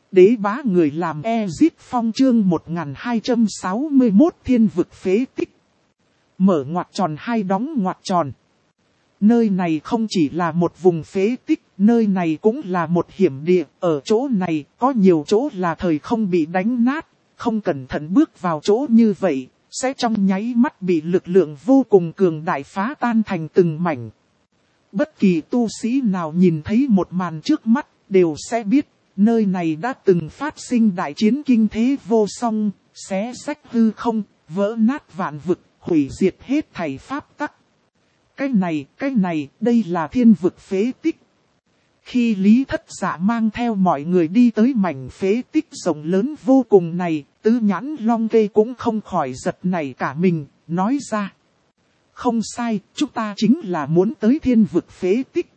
Đế bá người làm Ezit Phong chương 1261 thiên vực phế tích. Mở ngoặc tròn hai đóng ngoặc tròn. Nơi này không chỉ là một vùng phế tích, nơi này cũng là một hiểm địa. Ở chỗ này có nhiều chỗ là thời không bị đánh nát, không cẩn thận bước vào chỗ như vậy, sẽ trong nháy mắt bị lực lượng vô cùng cường đại phá tan thành từng mảnh. Bất kỳ tu sĩ nào nhìn thấy một màn trước mắt, đều sẽ biết, nơi này đã từng phát sinh đại chiến kinh thế vô song, xé rách hư không, vỡ nát vạn vực, hủy diệt hết thảy pháp tắc. Cái này, đây là thiên vực phế tích. Khi Lý Thất Dạ mang theo mọi người đi tới mảnh phế tích rộng lớn vô cùng này, Tứ Nhãn Long Kê cũng không khỏi giật nảy cả mình, nói ra. Không sai, chúng ta chính là muốn tới thiên vực phế tích.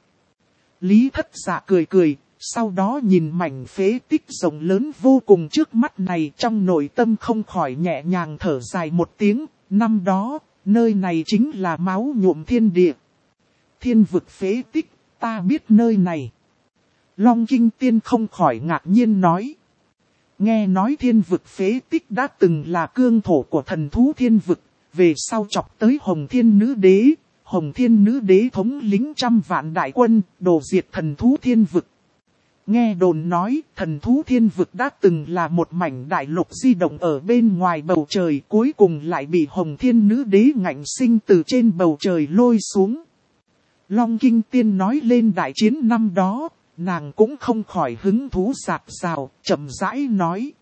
Lý Thất Dạ cười cười, sau đó nhìn mảnh phế tích rộng lớn vô cùng trước mắt này, trong nội tâm không khỏi nhẹ nhàng thở dài một tiếng. Năm đó, nơi này chính là máu nhuộm thiên địa. Thiên vực phế tích, ta biết nơi này. Long Kinh Tiên không khỏi ngạc nhiên nói. Nghe nói thiên vực phế tích đã từng là cương thổ của thần thú thiên vực, về sau chọc tới Hồng Thiên Nữ Đế. Hồng Thiên Nữ Đế thống lĩnh trăm vạn đại quân, đổ diệt thần thú thiên vực. Nghe đồn nói, thần thú thiên vực đã từng là một mảnh đại lục di động ở bên ngoài bầu trời, cuối cùng lại bị Hồng Thiên Nữ Đế ngạnh sinh từ trên bầu trời lôi xuống. Long Kinh Tiên nói lên đại chiến năm đó, nàng cũng không khỏi hứng thú rạc rào, chậm rãi nói.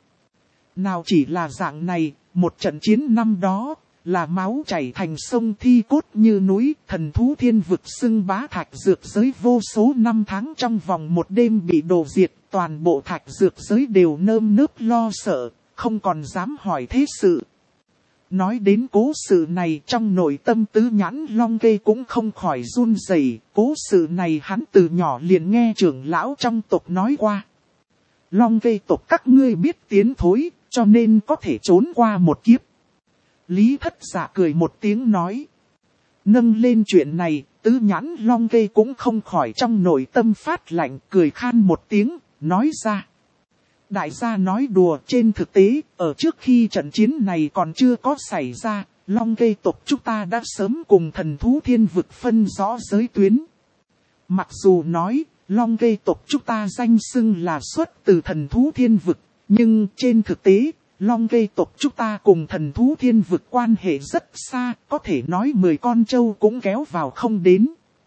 Nào chỉ là dạng này, một trận chiến năm đó, là máu chảy thành sông thi cốt như núi, thần thú thiên vực xưng bá thạch dược giới vô số năm tháng trong vòng một đêm bị đổ diệt, toàn bộ thạch dược giới đều nơm nớp lo sợ, không còn dám hỏi thế sự. Nói đến cố sự này trong nội tâm Tứ Nhãn Long Kê cũng không khỏi run rẩy. Cố sự này hắn từ nhỏ liền nghe trưởng lão trong tộc nói qua. Long Kê tộc các ngươi biết tiến thối, cho nên có thể trốn qua một kiếp. Lý Thất Dạ cười một tiếng nói. Nâng lên chuyện này, Tứ Nhãn Long Kê cũng không khỏi trong nội tâm phát lạnh, cười khan một tiếng, nói ra. Đại gia nói đùa, trên thực tế, ở trước khi trận chiến này còn chưa có xảy ra, Long Kê tộc chúng ta đã sớm cùng thần thú thiên vực phân rõ giới tuyến. Mặc dù nói, Long Kê tộc chúng ta danh xưng là xuất từ thần thú thiên vực, nhưng trên thực tế, Long Kê tộc chúng ta cùng thần thú thiên vực quan hệ rất xa, có thể nói 10 con trâu cũng kéo vào không đến.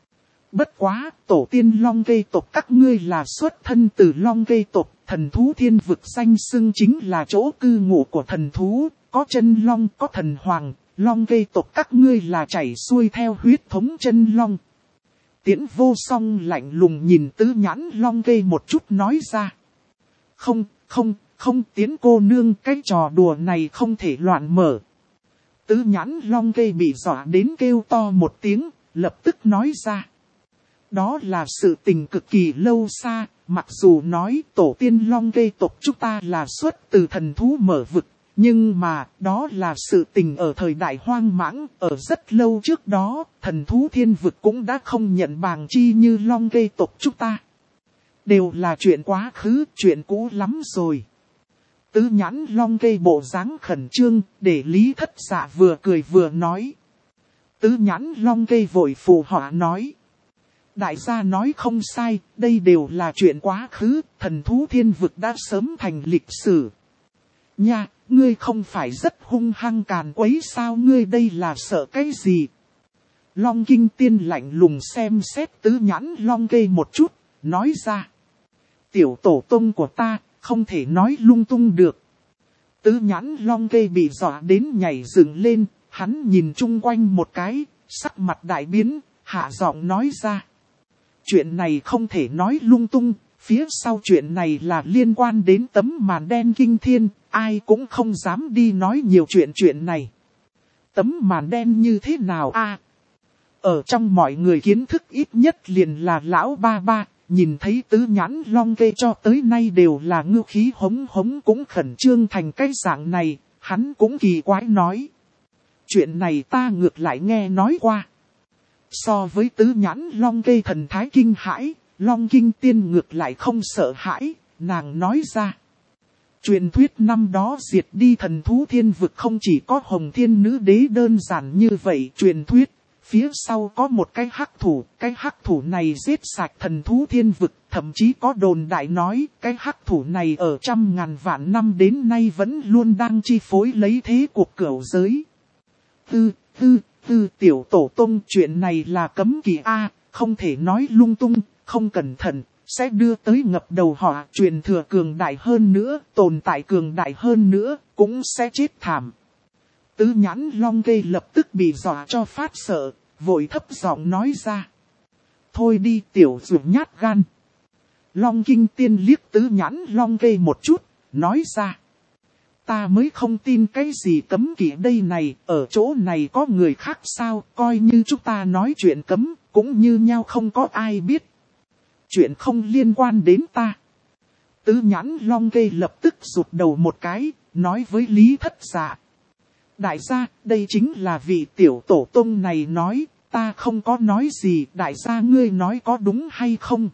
Bất quá, tổ tiên Long Kê tộc các ngươi là xuất thân từ Long Kê tộc, thần thú thiên vực danh xưng chính là chỗ cư ngụ của thần thú, có chân long, có thần hoàng, Long Kê tộc các ngươi là chảy xuôi theo huyết thống chân long. Tiễn Vô Song lạnh lùng nhìn Tứ Nhãn Long Kê một chút nói ra. Không Tiễn cô nương, cái trò đùa này không thể loạn mở. Tứ Nhãn Long Kê bị dọa đến kêu to một tiếng, lập tức nói ra. Đó là sự tình cực kỳ lâu xa, mặc dù nói tổ tiên Long Kê tộc chúng ta là xuất từ thần thú mở vực, nhưng mà đó là sự tình ở thời đại hoang mãng, ở rất lâu trước đó, thần thú thiên vực cũng đã không nhận bàng chi như Long Kê tộc chúng ta. Đều là chuyện quá khứ, chuyện cũ lắm rồi. Tứ Nhãn Long Kê bộ dáng khẩn trương, để Lý Thất Dạ vừa cười vừa nói. Tứ Nhãn Long Kê vội phù họa nói. Đại gia nói không sai, đây đều là chuyện quá khứ, thần thú thiên vực đã sớm thành lịch sử. Nha, ngươi không phải rất hung hăng càn quấy sao, ngươi đây là sợ cái gì? Long Kinh Tiên lạnh lùng xem xét Tứ Nhãn Long Kê một chút, nói ra. Tiểu tổ tông của ta, không thể nói lung tung được. Tứ Nhãn Long Kê bị dọa đến nhảy dựng lên, hắn nhìn chung quanh một cái, sắc mặt đại biến, hạ giọng nói ra. Chuyện này không thể nói lung tung, phía sau chuyện này là liên quan đến tấm màn đen kinh thiên, ai cũng không dám đi nói nhiều chuyện này. Tấm màn đen như thế nào a? Ở trong mọi người kiến thức ít nhất liền là lão ba ba, nhìn thấy Tứ Nhãn Long Kê cho tới nay đều là ngư khí hống hống cũng khẩn trương thành cái dạng này, hắn cũng kỳ quái nói. Chuyện này ta ngược lại nghe nói qua. So với Tứ Nhãn Long Kê thần thái kinh hãi, Long Kinh Tiên ngược lại không sợ hãi, nàng nói ra. Truyền thuyết năm đó diệt đi thần thú thiên vực không chỉ có Hồng Thiên Nữ Đế đơn giản như vậy. Truyền thuyết, phía sau có một cái hắc thủ này giết sạch thần thú thiên vực. Thậm chí có đồn đại nói cái hắc thủ này ở trăm ngàn vạn năm đến nay vẫn luôn đang chi phối lấy thế cuộc cửu giới. Tiểu tổ tông, chuyện này là cấm kỵ A, không thể nói lung tung, không cẩn thận, sẽ đưa tới ngập đầu họ. Truyền thừa cường đại hơn nữa, tồn tại cường đại hơn nữa, cũng sẽ chết thảm. Tứ Nhãn Long Kê lập tức bị dọa cho phát sợ, vội thấp giọng nói ra. Thôi đi tiểu dụ nhát gan. Long Kinh Tiên liếc Tứ Nhãn Long Kê một chút, nói ra. Ta mới không tin cái gì cấm kỵ đây này, ở chỗ này có người khác sao, coi như chúng ta nói chuyện cấm, cũng như nhau không có ai biết. Chuyện không liên quan đến ta. Tứ Nhãn Long Kê lập tức rụt đầu một cái, nói với Lý Thất Dạ. Đại gia, đây chính là vị tiểu tổ tông này nói, ta không có nói gì, đại gia ngươi nói có đúng hay không?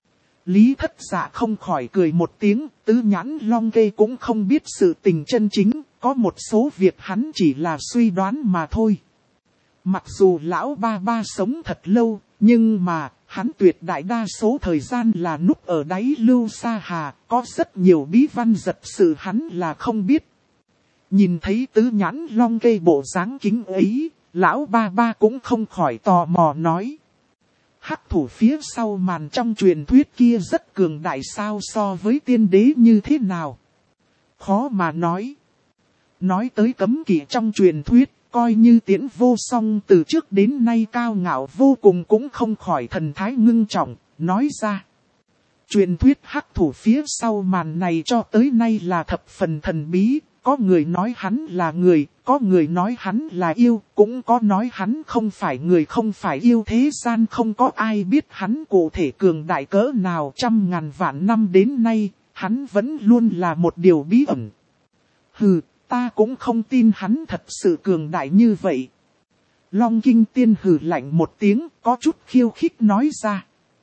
Lý Thất Dạ không khỏi cười một tiếng, Tứ Nhãn Long Kê cũng không biết sự tình chân chính, có một số việc hắn chỉ là suy đoán mà thôi. Mặc dù lão ba ba sống thật lâu, nhưng mà, hắn tuyệt đại đa số thời gian là núp ở đáy lưu sa hà, có rất nhiều bí văn giật sự hắn là không biết. Nhìn thấy Tứ Nhãn Long Kê bộ dáng kính ấy, lão ba ba cũng không khỏi tò mò nói. Hắc thủ phía sau màn trong truyền thuyết kia rất cường đại sao, so với tiên đế như thế nào? Khó mà nói. Nói tới cấm kỵ trong truyền thuyết, coi như Tiễn Vô Song từ trước đến nay cao ngạo vô cùng cũng không khỏi thần thái ngưng trọng, nói ra. Truyền thuyết hắc thủ phía sau màn này cho tới nay là thập phần thần bí. Có người nói hắn là người, có người nói hắn là yêu, cũng có nói hắn không phải người không phải yêu, thế gian không có ai biết hắn cụ thể cường đại cỡ nào. Trăm ngàn vạn năm đến nay, hắn vẫn luôn là một điều bí ẩn. Hừ, ta cũng không tin hắn thật sự cường đại như vậy. Long Kinh Tiên hừ lạnh một tiếng, có chút khiêu khích nói ra.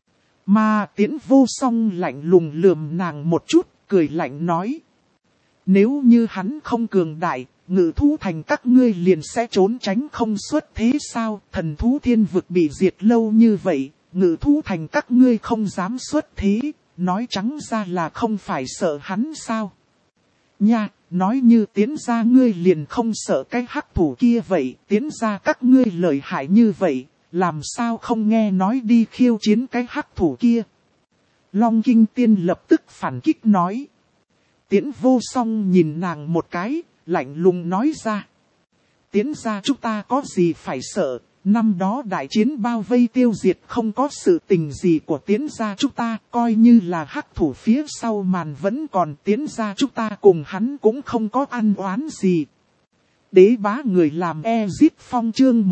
Mà Tiễn Vô Song lạnh lùng lườm nàng một chút, cười lạnh nói. Nếu như hắn không cường đại, Ngự Thú Thành các ngươi liền sẽ trốn tránh không xuất thế sao? Thần thú thiên vực bị diệt lâu như vậy, Ngự Thú Thành các ngươi không dám xuất thế, nói trắng ra là không phải sợ hắn sao? Nha, nói như Tiến gia ngươi liền không sợ cái hắc thủ kia vậy, Tiến gia các ngươi lợi hại như vậy, làm sao không nghe nói đi khiêu chiến cái hắc thủ kia? Long Kinh Tiên lập tức phản kích nói. Tiễn Vô Song nhìn nàng một cái, lạnh lùng nói ra. Tiễn gia chúng ta có gì phải sợ, năm đó đại chiến bao vây tiêu diệt không có sự tình gì của Tiễn gia chúng ta, coi như là hắc thủ phía sau màn vẫn còn, Tiễn gia chúng ta cùng hắn cũng không có ăn oán gì. Đế bá người làm Ezit Phong chương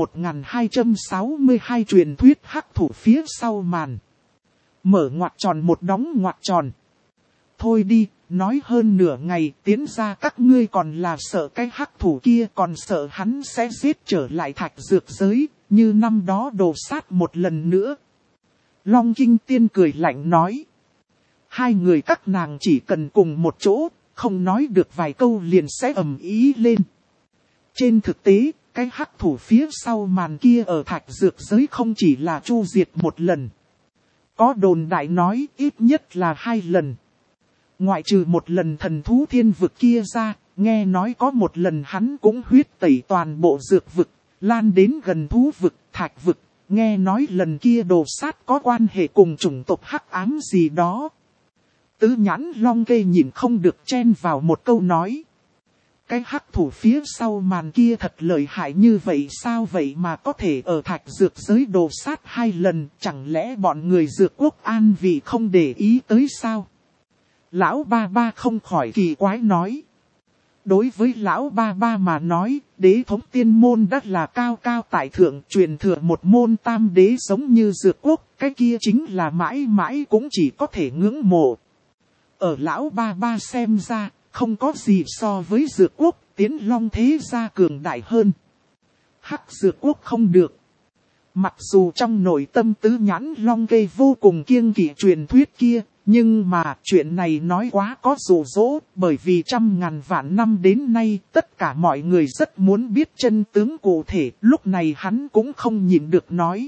1262 truyền thuyết hắc thủ phía sau màn. Mở ngoặc tròn một đóng ngoặc tròn. Thôi đi, nói hơn nửa ngày, Tiến gia các ngươi còn là sợ cái hắc thủ kia, còn sợ hắn sẽ giết trở lại thạch dược giới, như năm đó đồ sát một lần nữa. Long Kinh Tiên cười lạnh nói. Hai người các nàng chỉ cần cùng một chỗ, không nói được vài câu liền sẽ ầm ĩ lên. Trên thực tế, cái hắc thủ phía sau màn kia ở thạch dược giới không chỉ là chu diệt một lần. Có đồn đại nói ít nhất là 2 lần. Ngoại trừ một lần thần thú thiên vực kia ra, nghe nói có một lần hắn cũng huyết tẩy toàn bộ dược vực, lan đến gần thú vực, thạch vực, nghe nói lần kia đồ sát có quan hệ cùng chủng tộc hắc ám gì đó. Tứ Nhãn Long Kê nhìn không được chen vào một câu nói. Cái hắc thủ phía sau màn kia thật lợi hại như vậy sao vậy mà có thể ở thạch dược giới đồ sát 2 lần, chẳng lẽ bọn người dược quốc an vì không để ý tới sao? Lão ba ba không khỏi kỳ quái nói. Đối với lão ba ba mà nói, đế thống tiên môn đã là cao cao tại thượng, truyền thừa một môn tam đế giống như dược quốc, cái kia chính là mãi mãi cũng chỉ có thể ngưỡng mộ. Ở lão ba ba xem ra, không có gì so với dược quốc, Tiến Long thế gia cường đại hơn. Hắc dược quốc không được. Mặc dù trong nội tâm Tứ Nhãn Long Kê vô cùng kiêng kỵ truyền thuyết kia, Nhưng mà chuyện này nói quá có dụ dỗ, bởi vì trăm ngàn vạn năm đến nay tất cả mọi người rất muốn biết chân tướng cụ thể, lúc này hắn cũng không nhịn được nói.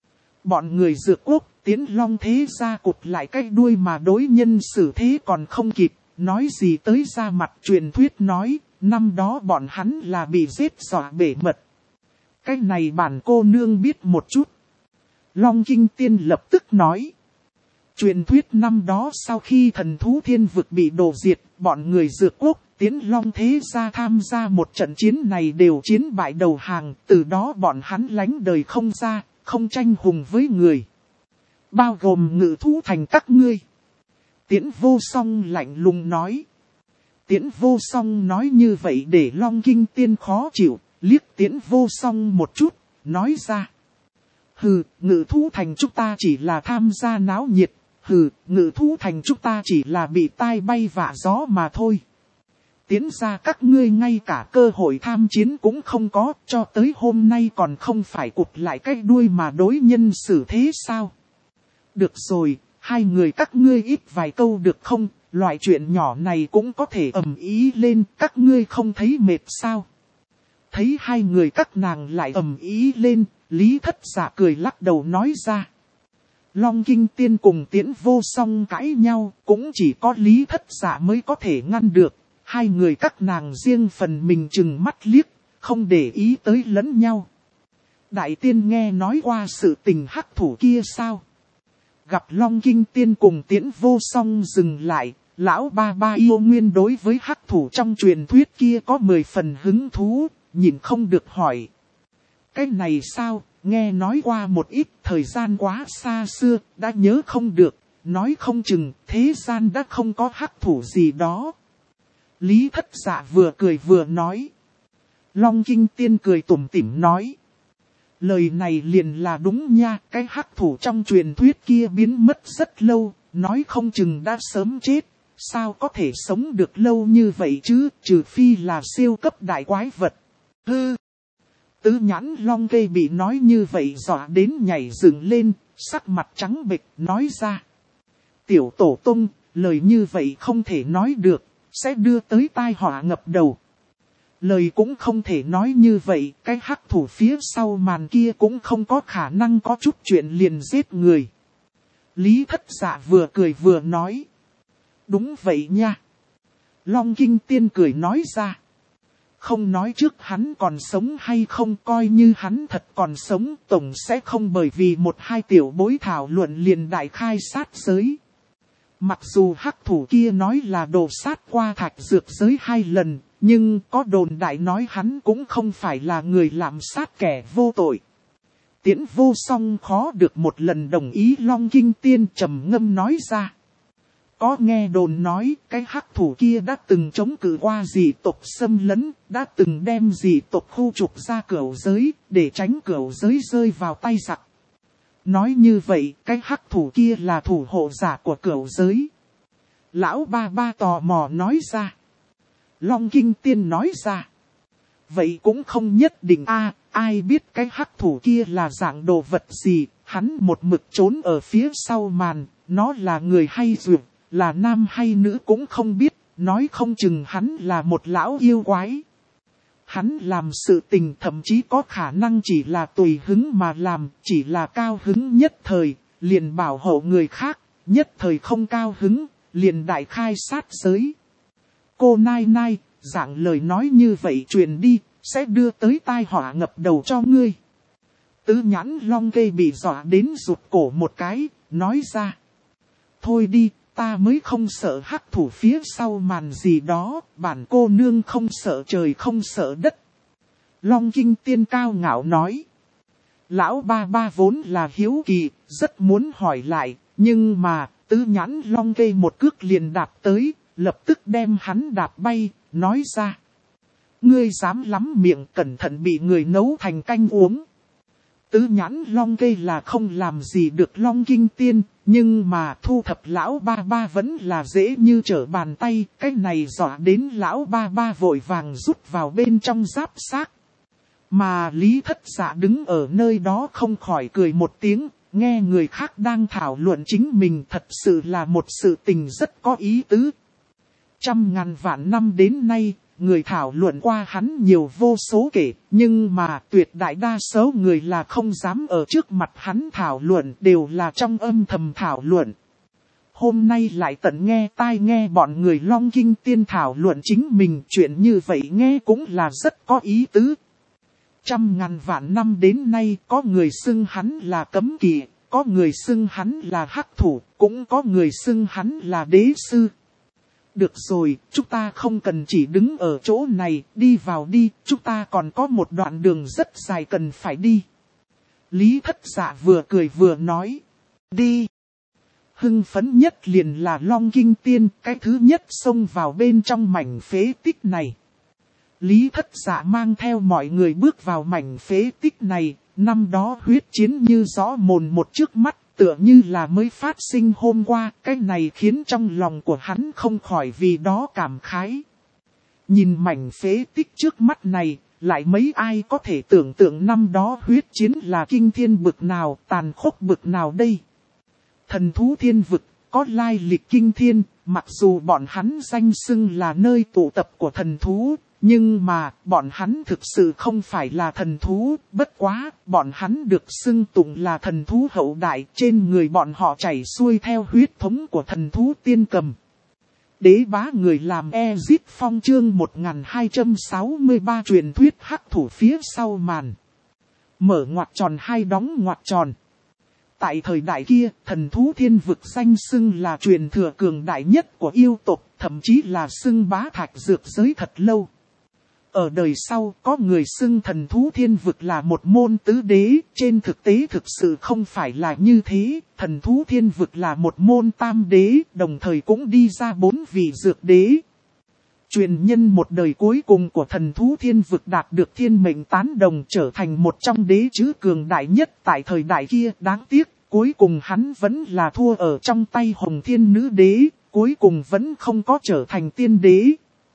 Bọn người Dược Quốc, Tiến Long thế gia cụt lại cái đuôi mà đối nhân xử thế còn không kịp, nói gì tới ra mặt truyền thuyết nói, năm đó bọn hắn là bị giết dọa bể mật. Cái này bản cô nương biết một chút. Long Kinh Tiên lập tức nói. Truyền thuyết năm đó sau khi thần thú thiên vực bị đổ diệt, bọn người Dược Quốc, Tiến Long thế gia tham gia một trận chiến này đều chiến bại đầu hàng, từ đó bọn hắn lánh đời không ra, không tranh hùng với người. Bao gồm Ngự Thú Thành các ngươi. Tiễn Vô Song lạnh lùng nói. Tiễn Vô Song nói như vậy để Long Kinh Tiên khó chịu, liếc Tiễn Vô Song một chút, nói ra. Hừ, Ngự Thú Thành chúng ta chỉ là tham gia náo nhiệt. Hừ, Ngự Thú Thành chúng ta chỉ là bị tai bay vạ gió mà thôi. Tiến ra các ngươi ngay cả cơ hội tham chiến cũng không có, cho tới hôm nay còn không phải cụt lại cái đuôi mà đối nhân xử thế sao? Được rồi, hai người các ngươi ít vài câu được không? Loại chuyện nhỏ này cũng có thể ầm ý lên, các ngươi không thấy mệt sao? Thấy hai người các nàng lại ầm ý lên, Lý Thất Dạ cười lắc đầu nói ra. Long Kinh Tiên cùng Tiễn Vô Song cãi nhau, cũng chỉ có Lý Thất Dạ mới có thể ngăn được. Hai người các nàng riêng phần mình chừng mắt liếc, không để ý tới lẫn nhau. Đại tiên nghe nói qua sự tình hắc thủ kia sao? Gặp Long Kinh Tiên cùng Tiễn Vô Song dừng lại, lão ba ba yêu nguyên đối với hắc thủ trong truyền thuyết kia có 10 phần hứng thú, nhìn không được hỏi. Cái này sao, nghe nói qua một ít, thời gian quá xa xưa, đã nhớ không được, nói không chừng thế gian đã không có hắc thủ gì đó. Lý Thất Dạ vừa cười vừa nói. Long Kinh Tiên cười tủm tỉm nói. Lời này liền là đúng nha, cái hắc thủ trong truyền thuyết kia biến mất rất lâu, nói không chừng đã sớm chết. Sao có thể sống được lâu như vậy chứ, trừ phi là siêu cấp đại quái vật. Hư! Tứ nhãn Long Cây bị nói như vậy dọa đến nhảy dựng lên, sắc mặt trắng bệch nói ra. Tiểu tổ tông, lời như vậy không thể nói được, sẽ đưa tới tai họa ngập đầu. Lời cũng không thể nói như vậy, cái hắc thủ phía sau màn kia cũng không có khả năng có chút chuyện liền giết người. Lý Thất Dạ vừa cười vừa nói. Đúng vậy nha. Long Kinh Tiên cười nói ra. Không nói trước hắn còn sống hay không, coi như hắn thật còn sống, tổng sẽ không bởi vì một hai tiểu bối thảo luận liền đại khai sát giới. Mặc dù hắc thủ kia nói là đổ sát qua thạch dược giới 2 lần, nhưng có đồn đại nói hắn cũng không phải là người làm sát kẻ vô tội. Tiễn Vô Song khó được một lần đồng ý Long Kinh Tiên trầm ngâm nói ra. Có nghe đồn nói cái hắc thủ kia đã từng chống cự qua dị tộc xâm lấn, đã từng đem dị tộc khu trục ra cửu giới, để tránh cửu giới rơi vào tay giặc. Nói như vậy, cái hắc thủ kia là thủ hộ giả của cửu giới. Lão ba ba tò mò nói ra. Long Kinh Tiên nói ra. Vậy cũng không nhất định ai biết cái hắc thủ kia là dạng đồ vật gì, hắn một mực trốn ở phía sau màn, nó là người hay dược, là nam hay nữ cũng không biết, nói không chừng hắn là một lão yêu quái. Hắn làm sự tình thậm chí có khả năng chỉ là tùy hứng mà làm, chỉ là cao hứng nhất thời, liền bảo hộ người khác, nhất thời không cao hứng, liền đại khai sát giới. Cô Nai Nai, dạng lời nói như vậy truyền đi, sẽ đưa tới tai họa ngập đầu cho ngươi. Tứ nhãn Long Cây bị dọa đến rụt cổ một cái, nói ra. Thôi đi, ta mới không sợ hắc thủ phía sau màn gì đó, bản cô nương không sợ trời không sợ đất. Long Kinh Tiên cao ngạo nói. Lão ba ba vốn là hiếu kỳ, rất muốn hỏi lại, nhưng mà, tứ nhãn Long Cây một cước liền đạp tới, lập tức đem hắn đạp bay, nói ra. Ngươi dám lắm miệng, cẩn thận bị người nấu thành canh uống. Tứ nhãn Long Cây là không làm gì được Long Kinh Tiên, nhưng mà thu thập lão ba ba vẫn là dễ như trở bàn tay, cái này dọa đến lão ba ba vội vàng rút vào bên trong giáp xác. Mà Lý Thất Dạ đứng ở nơi đó không khỏi cười một tiếng, Nghe người khác đang thảo luận chính mình thật sự là một sự tình rất có ý tứ. Trăm ngàn vạn năm đến nay, người thảo luận qua hắn nhiều vô số kể, nhưng mà tuyệt đại đa số người là không dám ở trước mặt hắn thảo luận, đều là trong âm thầm thảo luận. Hôm nay lại tận nghe tai nghe bọn người Long Kinh Tiên thảo luận chính mình, chuyện như vậy nghe cũng là rất có ý tứ. Trăm ngàn vạn năm đến nay có người xưng hắn là cấm kỵ, có người xưng hắn là hắc thủ, cũng có người xưng hắn là đế sư. Được rồi, chúng ta không cần chỉ đứng ở chỗ này, đi vào đi, chúng ta còn có một đoạn đường rất dài cần phải đi. Lý Thất Dạ vừa cười vừa nói, đi. Hưng phấn nhất liền là Long Kinh Tiên, cái thứ nhất xông vào bên trong mảnh phế tích này. Lý Thất Dạ mang theo mọi người bước vào mảnh phế tích này, năm đó huyết chiến như rõ mồn một trước mắt, tựa như là mới phát sinh hôm qua, cái này khiến trong lòng của hắn không khỏi vì đó cảm khái. Nhìn mảnh phế tích trước mắt này, lại mấy ai có thể tưởng tượng năm đó huyết chiến là kinh thiên bực nào, tàn khốc bực nào đây. Thần thú thiên vực, có lai lịch kinh thiên, mặc dù bọn hắn danh xưng là nơi tụ tập của thần thú, nhưng mà bọn hắn thực sự không phải là thần thú, bất quá, bọn hắn được xưng tụng là thần thú hậu đại, trên người bọn họ chảy xuôi theo huyết thống của thần thú tiên cầm. Đế bá người làm Ezit Phong chương 1263 truyền thuyết hắc thủ phía sau màn. Mở ngoặc tròn hai đóng ngoặc tròn. Tại thời đại kia, thần thú thiên vực danh xưng là truyền thừa cường đại nhất của yêu tộc, thậm chí là xưng bá thạch dược giới thật lâu. Ở đời sau, có người xưng thần thú thiên vực là một môn tứ đế, trên thực tế thực sự không phải là như thế, thần thú thiên vực là một môn tam đế, đồng thời cũng đi ra 4 vị dược đế. Truyền nhân một đời cuối cùng của thần thú thiên vực đạt được thiên mệnh tán đồng trở thành một trong đế chữ cường đại nhất tại thời đại kia. Đáng tiếc, cuối cùng hắn vẫn là thua ở trong tay Hồng Thiên Nữ Đế, cuối cùng vẫn không có trở thành tiên đế.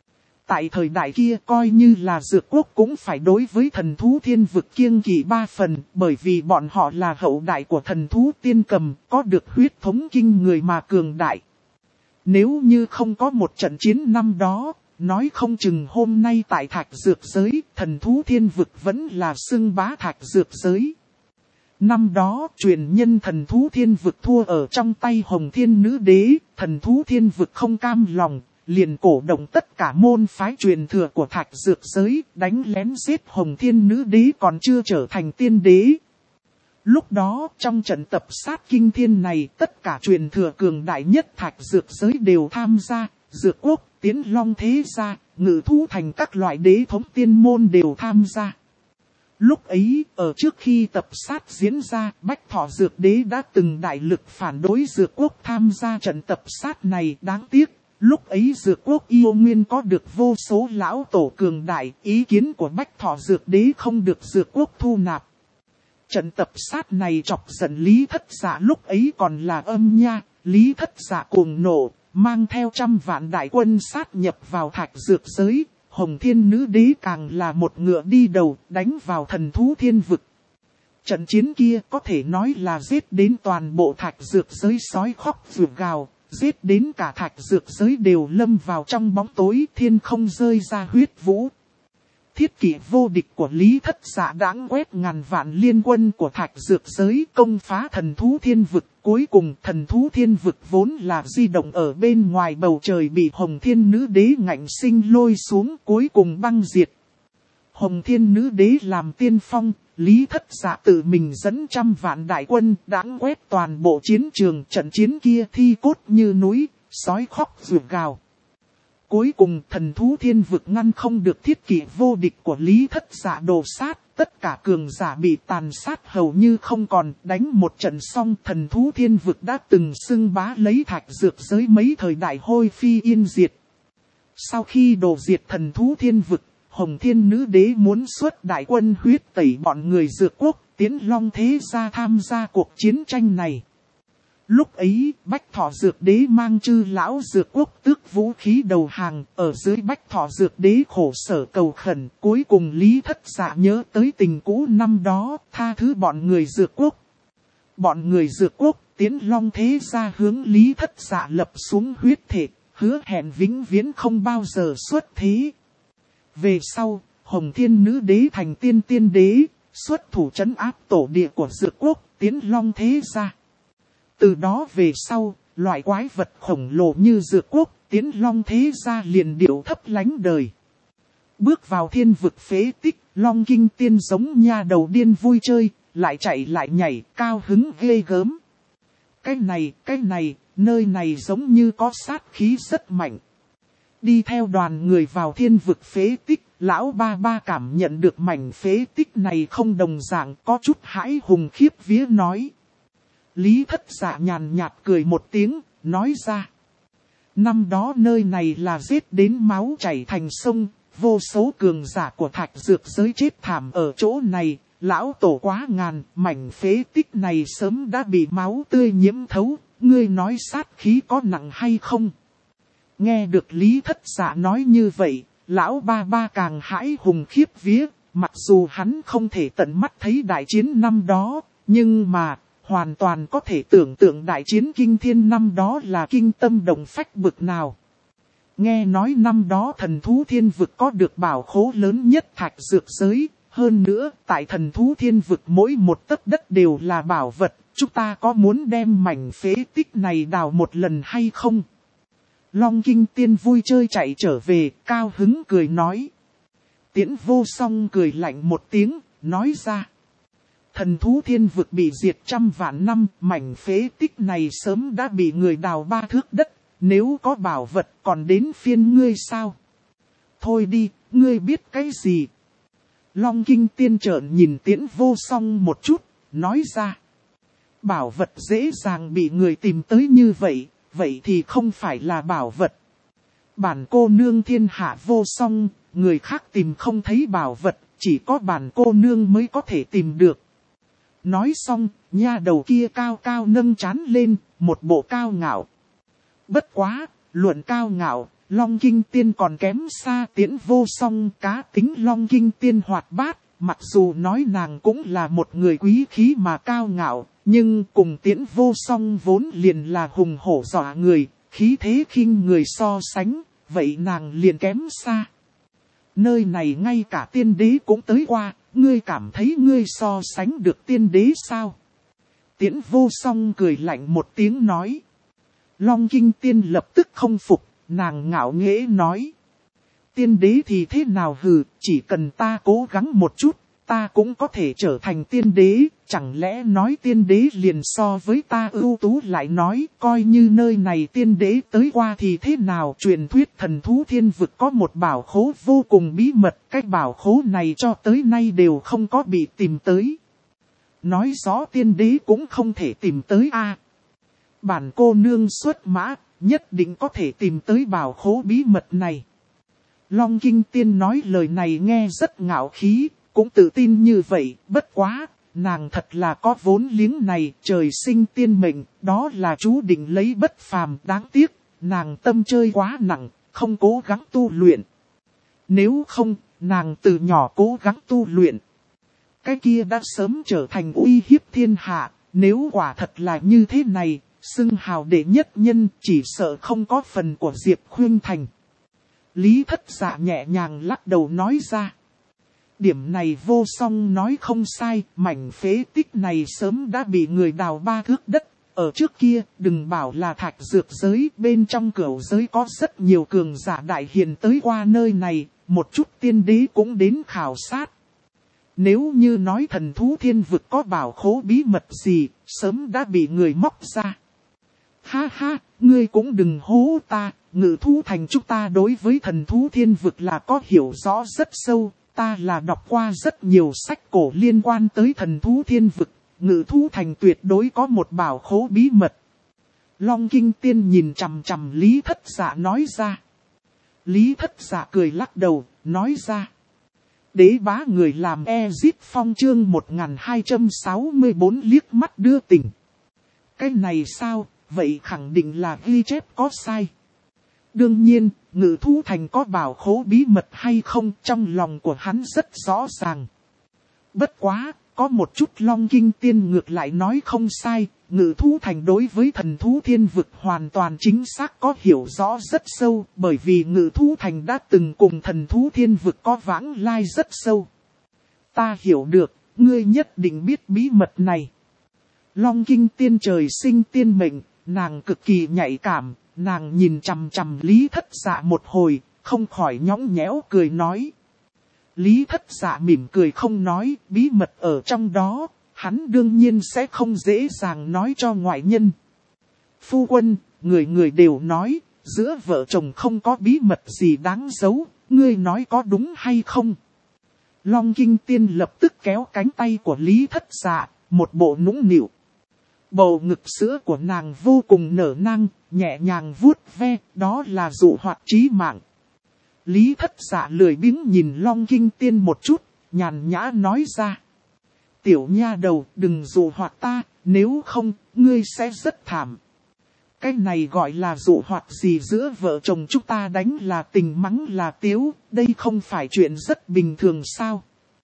Tại thời đại kia coi như là dược quốc cũng phải đối với thần thú thiên vực kiêng kỵ 3 phần, bởi vì bọn họ là hậu đại của thần thú tiên cầm, có được huyết thống kinh người mà cường đại. Nếu như không có một trận chiến năm đó, nói không chừng hôm nay tại thạch dược giới, thần thú thiên vực vẫn là xưng bá thạch dược giới. Năm đó, truyền nhân thần thú thiên vực thua ở trong tay Hồng Thiên Nữ Đế, thần thú thiên vực không cam lòng, liền cổ động tất cả môn phái truyền thừa của thạch dược giới, đánh lén giết Hồng Thiên Nữ Đế còn chưa trở thành tiên đế. Lúc đó, trong trận tập sát kinh thiên này, tất cả truyền thừa cường đại nhất thạch dược giới đều tham gia, dược quốc, Tiến Long Thế Gia, Ngự Thú Thành các loại đế thống tiên môn đều tham gia. Lúc ấy, ở trước khi tập sát diễn ra, Bách Thọ Dược Đế đã từng đại lực phản đối dược quốc tham gia trận tập sát này. Đáng tiếc, lúc ấy dược quốc yêu nguyên có được vô số lão tổ cường đại, ý kiến của Bách Thọ Dược Đế không được dược quốc thu nạp. Trận tập sát này chọc giận Lý Thất Dạ, lúc ấy còn là âm nha, Lý Thất Dạ cuồng nộ, mang theo 100 vạn đại quân sát nhập vào thạch dược giới. Hồng Thiên Nữ Đế càng là một ngựa đi đầu, đánh vào thần thú thiên vực. Trận chiến kia có thể nói là giết đến toàn bộ thạch dược giới sói khóc rượu gào, giết đến cả thạch dược giới đều lâm vào trong bóng tối, thiên không rơi ra huyết vũ. Thiết kỷ vô địch của Lý Thất Dạ đãng quét ngàn vạn liên quân của thạch dược giới, công phá thần thú thiên vực. Cuối cùng thần thú thiên vực vốn là di động ở bên ngoài bầu trời bị Hồng Thiên Nữ Đế ngạnh sinh lôi xuống, cuối cùng băng diệt. Hồng Thiên Nữ Đế làm tiên phong, Lý Thất Dạ tự mình dẫn 100 vạn đại quân đãng quét toàn bộ chiến trường. Trận chiến kia thi cốt như núi, sói khóc rượu gào. Cuối cùng thần thú thiên vực ngăn không được thiết kỷ vô địch của Lý Thất Dạ đổ sát, tất cả cường giả bị tàn sát hầu như không còn, đánh một trận xong thần thú thiên vực đã từng xưng bá lấy thạch dược giới mấy thời đại hôi phi yên diệt. Sau khi đổ diệt thần thú thiên vực, Hồng Thiên Nữ Đế muốn xuất đại quân huyết tẩy bọn người dược quốc, Tiến Long Thế Gia tham gia cuộc chiến tranh này. Lúc ấy, Bách Thọ Dược Đế mang chư lão dược quốc tước vũ khí đầu hàng, ở dưới Bách Thọ Dược Đế khổ sở cầu khẩn, cuối cùng Lý Thất Dạ nhớ tới tình cũ năm đó, tha thứ bọn người dược quốc. Bọn người Dược Quốc, Tiến Long thế gia hướng Lý Thất Dạ lập xuống huyết thể, hứa hẹn vĩnh viễn không bao giờ xuất thế. Về sau, Hồng Thiên Nữ Đế thành tiên đế, xuất thủ trấn áp tổ địa của Dược Quốc, Tiến Long thế gia. Từ đó về sau, loại quái vật khổng lồ như Dược Quốc, Tiến Long thế gia liền điệu thấp lánh đời. Bước vào thiên vực phế tích, Long Kinh Tiên giống nha đầu điên vui chơi, lại chạy lại nhảy, cao hứng ghê gớm. Cái này, nơi này giống như có sát khí rất mạnh. Đi theo đoàn người vào thiên vực phế tích, lão ba ba cảm nhận được mảnh phế tích này không đồng dạng, có chút hãi hùng khiếp vía nói. Lý Thất Dạ nhàn nhạt cười một tiếng, nói ra. Năm đó nơi này là giết đến máu chảy thành sông, vô số cường giả của thạch dược giới chết thảm ở chỗ này, lão tổ quá ngàn, mảnh phế tích này sớm đã bị máu tươi nhiễm thấu, ngươi nói sát khí có nặng hay không? Nghe được Lý Thất Dạ nói như vậy, lão ba ba càng hãi hùng khiếp vía, mặc dù hắn không thể tận mắt thấy đại chiến năm đó, nhưng mà, hoàn toàn có thể tưởng tượng đại chiến kinh thiên năm đó là kinh tâm động phách bực nào. Nghe nói năm đó thần thú thiên vực có được bảo khố lớn nhất thạch dược giới, hơn nữa tại thần thú thiên vực mỗi một tấc đất đều là bảo vật, chúng ta có muốn đem mảnh phế tích này đào một lần hay không? Long Kinh Tiên vui chơi chạy trở về, cao hứng cười nói. Tiễn Vô Song cười lạnh một tiếng, nói ra. Thần thú thiên vực bị diệt trăm vạn năm, mảnh phế tích này sớm đã bị người đào 3 thước đất, nếu có bảo vật còn đến phiên ngươi sao? Thôi đi, ngươi biết cái gì? Long Kinh Tiên trợn nhìn Tiễn Vô Song một chút, nói ra. Bảo vật dễ dàng bị người tìm tới như vậy, vậy thì không phải là bảo vật. Bản cô nương thiên hạ vô song, người khác tìm không thấy bảo vật, chỉ có bản cô nương mới có thể tìm được. Nói xong, nha đầu kia cao cao nâng trán lên, một bộ cao ngạo. Bất quá, luận cao ngạo, Long Kinh Tiên còn kém xa Tiễn Vô Song, cá tính Long Kinh Tiên hoạt bát, mặc dù nói nàng cũng là một người quý khí mà cao ngạo, nhưng cùng Tiễn Vô Song vốn liền là hùng hổ dọa người, khí thế khinh người so sánh, vậy nàng liền kém xa. Nơi này ngay cả tiên đế cũng tới qua, ngươi cảm thấy ngươi so sánh được tiên đế sao? Tiễn Vô Song cười lạnh một tiếng nói. Long Kinh Tiên lập tức không phục, nàng ngạo nghễ nói. Tiên đế thì thế nào hừ, chỉ cần ta cố gắng một chút, ta cũng có thể trở thành tiên đế, chẳng lẽ nói tiên đế liền so với ta ưu tú lại nói, coi như nơi này tiên đế tới qua thì thế nào. Truyền thuyết thần thú thiên vực có một bảo khố vô cùng bí mật, cái bảo khố này cho tới nay đều không có bị tìm tới. Nói rõ tiên đế cũng không thể tìm tới a. Bản cô nương xuất mã, nhất định có thể tìm tới bảo khố bí mật này. Long Kinh Tiên nói lời này nghe rất ngạo khí, cũng tự tin như vậy, bất quá, nàng thật là có vốn liếng này, trời sinh tiên mệnh, đó là chú định lấy bất phàm, đáng tiếc, nàng tâm chơi quá nặng, không cố gắng tu luyện. Nếu không, nàng từ nhỏ cố gắng tu luyện, cái kia đã sớm trở thành uy hiếp thiên hạ, nếu quả thật là như thế này, xưng hào đệ nhất nhân chỉ sợ không có phần của Diệp Khuyên Thành. Lý Thất Dạ nhẹ nhàng lắc đầu nói ra. Điểm này Vô Song nói không sai, mảnh phế tích này sớm đã bị người đào 3 thước đất. Ở trước kia, đừng bảo là thạch dược giới, bên trong cửu giới có rất nhiều cường giả đại hiền tới qua nơi này, một chút tiên đế cũng đến khảo sát. Nếu như nói thần thú thiên vực có bảo khố bí mật gì, sớm đã bị người móc ra. Ha ha, ngươi cũng đừng hố ta, Ngự Thú Thành chúng ta đối với thần thú thiên vực là có hiểu rõ rất sâu, ta là đọc qua rất nhiều sách cổ liên quan tới thần thú thiên vực, Ngự Thú Thành tuyệt đối có một bảo khố bí mật. Long Kinh Tiên nhìn chằm chằm Lý Thất Dạ nói ra. Lý Thất Dạ cười lắc đầu, nói ra. Đế bá người làm Ezit Phong chương 1264 liếc mắt đưa tình. Cái này sao, vậy khẳng định là ghi chép có sai. Đương nhiên, Ngự Thú Thành có bảo khố bí mật hay không trong lòng của hắn rất rõ ràng. Bất quá, có một chút Long Kinh Tiên ngược lại nói không sai, Ngự Thú Thành đối với thần thú thiên vực hoàn toàn chính xác có hiểu rõ rất sâu, bởi vì Ngự Thú Thành đã từng cùng thần thú thiên vực có vãng lai rất sâu. Ta hiểu được, ngươi nhất định biết bí mật này. Long Kinh Tiên trời sinh tiên mệnh, nàng cực kỳ nhạy cảm, nàng nhìn chằm chằm Lý Thất Dạ một hồi, không khỏi nhõng nhẽo cười nói. Lý Thất Dạ mỉm cười không nói, bí mật ở trong đó, hắn đương nhiên sẽ không dễ dàng nói cho ngoại nhân. Phu quân, người người đều nói, giữa vợ chồng không có bí mật gì đáng giấu, ngươi nói có đúng hay không? Long Kinh Tiên lập tức kéo cánh tay của Lý Thất Dạ, một bộ nũng nịu. Bầu ngực sữa của nàng vô cùng nở nang, nhẹ nhàng vuốt ve, đó là dụ hoạt trí mạng. Lý Thất Dạ lười biếng nhìn Long Kinh Tiên một chút, nhàn nhã nói ra. Tiểu nha đầu, đừng dụ hoạt ta, nếu không, ngươi sẽ rất thảm. Cái này gọi là dụ hoạt gì giữa vợ chồng chúng ta đánh là tình mắng là tiếu, đây không phải chuyện rất bình thường sao?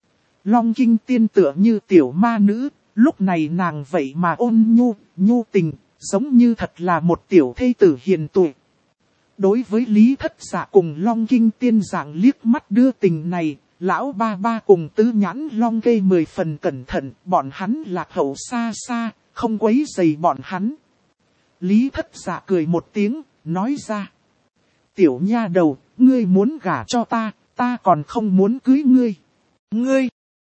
Long Kinh Tiên tựa như tiểu ma nữ, lúc này nàng vậy mà ôn nhu tình, giống như thật là một tiểu thê tử hiền tuệ. Đối với Lý Thất Dạ cùng Long Kinh Tiên dạng liếc mắt đưa tình này, lão ba ba cùng tứ nhãn Long Kê 10 phần cẩn thận, bọn hắn lạc hậu xa xa, không quấy rầy bọn hắn. Lý Thất Dạ cười một tiếng, nói ra. Tiểu nha đầu, ngươi muốn gả cho ta, ta còn không muốn cưới ngươi. Ngươi!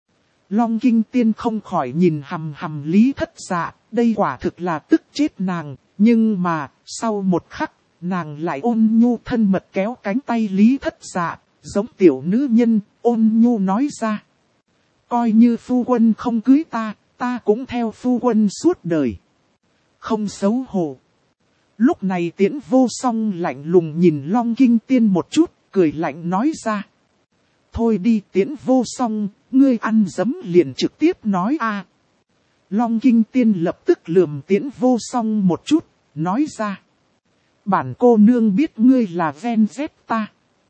Long Kinh Tiên không khỏi nhìn hằm hằm Lý Thất Dạ, đây quả thực là tức chết nàng, nhưng mà, sau một khắc, nàng lại ôn nhu thân mật kéo cánh tay Lý Thất Dạ, giống tiểu nữ nhân, ôn nhu nói ra. Coi như phu quân không cưới ta, ta cũng theo phu quân suốt đời. Không xấu hổ. Lúc này Tiễn Vô Song lạnh lùng nhìn Long Kinh Tiên một chút, cười lạnh nói ra. Thôi đi Tiễn Vô Song, ngươi ăn dấm liền trực tiếp nói a. Long Kinh Tiên lập tức lườm Tiễn Vô Song một chút, nói ra. Bản cô nương biết ngươi là ven dép ta.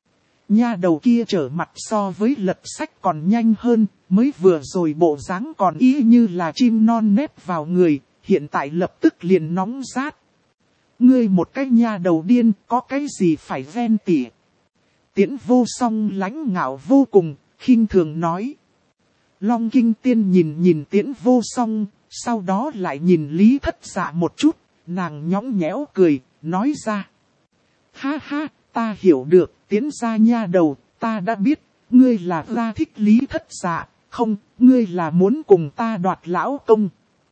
Nha đầu kia trở mặt so với lật sách còn nhanh hơn, mới vừa rồi bộ dáng còn y như là chim non nép vào người, hiện tại lập tức liền nóng rát. Ngươi một cái nha đầu điên, có cái gì phải ven tỉ. Tiễn Vô Song lãnh ngạo vô cùng, khinh thường nói. Long Kinh Tiên nhìn Tiễn Vô Song, sau đó lại nhìn Lý Thất Dạ một chút, nàng nhõng nhẽo cười, nói ra. Ha ha, ta hiểu được, Tiễn gia nha đầu, ta đã biết, ngươi là ra thích Lý Thất Dạ, không, ngươi là muốn cùng ta đoạt lão công.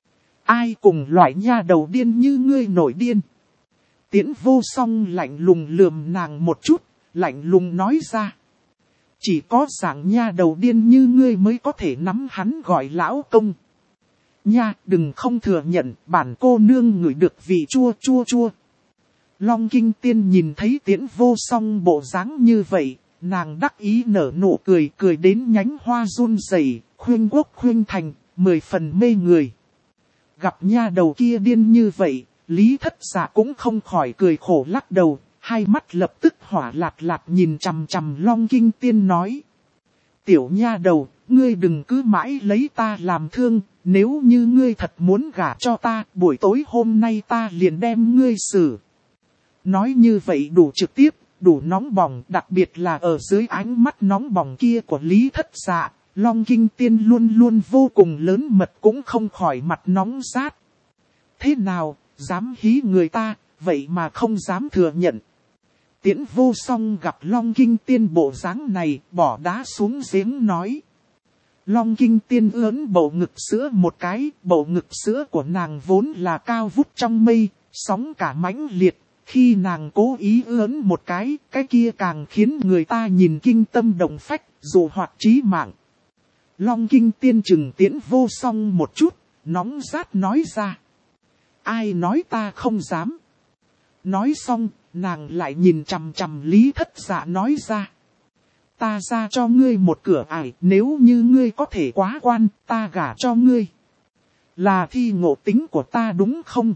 Ai cùng loại nha đầu điên như ngươi nổi điên. Tiễn Vô Song lạnh lùng lườm nàng một chút, lạnh lùng nói ra. Chỉ có dạng nha đầu điên như ngươi mới có thể nắm hắn gọi lão công. Nha, đừng không thừa nhận, bản cô nương ngửi được vị chua. Long Kinh Tiên nhìn thấy Tiễn Vô Song bộ dáng như vậy, nàng đắc ý nở nụ cười đến nhánh hoa run rẩy, khuyên quốc khuyên thành, 10 phần mê người. Gặp nha đầu kia điên như vậy, Lý Thất Dạ cũng không khỏi cười khổ lắc đầu, hai mắt lập tức hỏa lạt nhìn chằm chằm Long Kinh Tiên nói. Tiểu nha đầu, ngươi đừng cứ mãi lấy ta làm thương, nếu như ngươi thật muốn gả cho ta, buổi tối hôm nay ta liền đem ngươi xử. Nói như vậy đủ trực tiếp, đủ nóng bỏng, đặc biệt là ở dưới ánh mắt nóng bỏng kia của Lý Thất Dạ, Long Kinh Tiên luôn luôn vô cùng lớn mật cũng không khỏi mặt nóng rát. Thế nào, dám hí người ta, vậy mà không dám thừa nhận. Tiễn Vô Song gặp Long Kinh Tiên bộ dáng này, bỏ đá xuống giếng nói. Long Kinh Tiên ướn bầu ngực sữa một cái, bầu ngực sữa của nàng vốn là cao vút trong mây, sóng cả mãnh liệt. Khi nàng cố ý ướn một cái kia càng khiến người ta nhìn kinh tâm động phách, dù hoạt trí mạng. Long Kinh Tiên chừng Tiễn Vô Song một chút, nóng rát nói ra. Ai nói ta không dám. Nói xong, nàng lại nhìn chằm chằm Lý Thất Dạ nói ra. Ta ra cho ngươi một cửa ải, nếu như ngươi có thể quá quan, ta gả cho ngươi. Là thi ngộ tính của ta đúng không?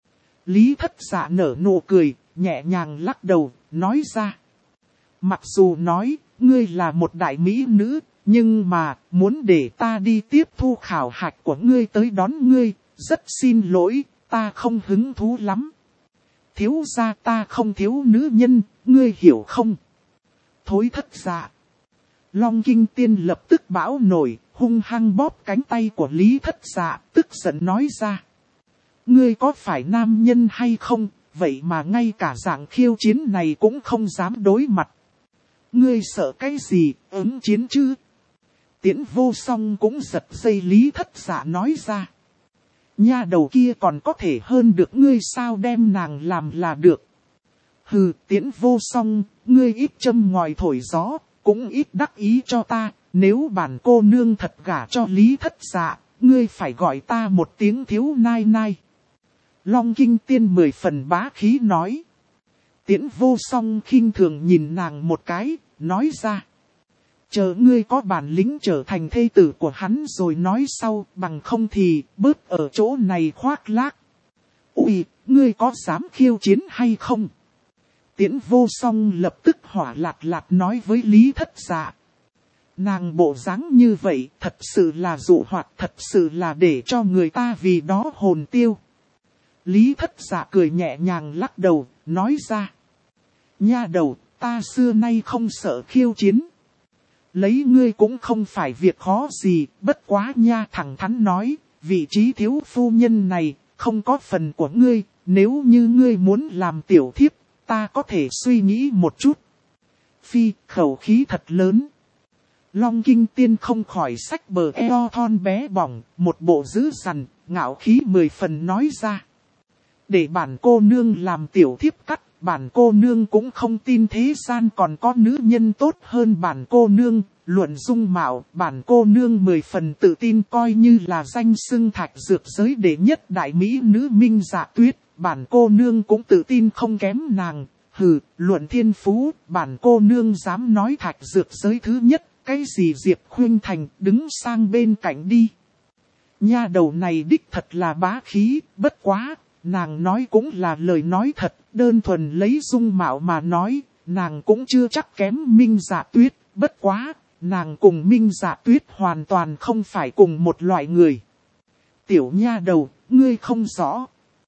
Lý Thất Dạ nở nụ cười, nhẹ nhàng lắc đầu, nói ra. Mặc dù nói, ngươi là một đại mỹ nữ, Nhưng mà, muốn để ta đi tiếp thu khảo hạch của ngươi tới đón ngươi, rất xin lỗi, ta không hứng thú lắm. Thiếu gia ta không thiếu nữ nhân, ngươi hiểu không? Thối thất dạ. Long Kinh Tiên lập tức bão nổi, hung hăng bóp cánh tay của Lý Thất Dạ, tức giận nói ra. Ngươi có phải nam nhân hay không, vậy mà ngay cả dạng khiêu chiến này cũng không dám đối mặt. Ngươi sợ cái gì, ứng chiến chứ? Tiễn Vô Song cũng giật dây Lý Thất Dạ nói ra. Nha đầu kia còn có thể hơn được ngươi sao, đem nàng làm là được. Hừ, Tiễn Vô Song, ngươi ít châm ngòi thổi gió, cũng ít đắc ý cho ta, nếu bản cô nương thật gả cho Lý Thất Dạ, ngươi phải gọi ta một tiếng thiếu nai nai. Long Kinh Tiên 10 phần bá khí nói. Tiễn Vô Song khinh thường nhìn nàng một cái, nói ra. Chờ ngươi có bản lĩnh trở thành thê tử của hắn rồi nói sau, bằng không thì bớt ở chỗ này khoác lác. Ui, ngươi có dám khiêu chiến hay không? Tiễn Vô Song lập tức hỏa lạt nói với Lý Thất Dạ. Nàng bộ dáng như vậy thật sự là dụ hoặc, thật sự là để cho người ta vì đó hồn tiêu. Lý Thất Dạ cười nhẹ nhàng lắc đầu, nói ra. Nha đầu, ta xưa nay không sợ khiêu chiến. Lấy ngươi cũng không phải việc khó gì, bất quá nha, thẳng thắn nói, vị trí thiếu phu nhân này, không có phần của ngươi, nếu như ngươi muốn làm tiểu thiếp, ta có thể suy nghĩ một chút. Phi, khẩu khí thật lớn. Long Kinh Tiên không khỏi xách bờ eo thon bé bỏng, một bộ dữ dằn, ngạo khí 10 phần nói ra. Để bản cô nương làm tiểu thiếp cắt, bản cô nương cũng không tin thế gian còn có nữ nhân tốt hơn bản cô nương. Luận dung mạo, bản cô nương 10 phần tự tin, coi như là danh xưng Thạch Dược giới đệ nhất đại mỹ nữ Minh Dạ Tuyết, bản cô nương cũng tự tin không kém nàng. Hừ, luận thiên phú, bản cô nương dám nói Thạch Dược giới thứ nhất, cái gì Diệp Khuynh Thành, đứng sang bên cạnh đi. Nha đầu này đích thật là bá khí, bất quá, nàng nói cũng là lời nói thật, đơn thuần lấy dung mạo mà nói, nàng cũng chưa chắc kém Minh Dạ Tuyết, bất quá. Nàng cùng Minh Dạ Tuyết hoàn toàn không phải cùng một loại người. Tiểu nha đầu, ngươi không rõ.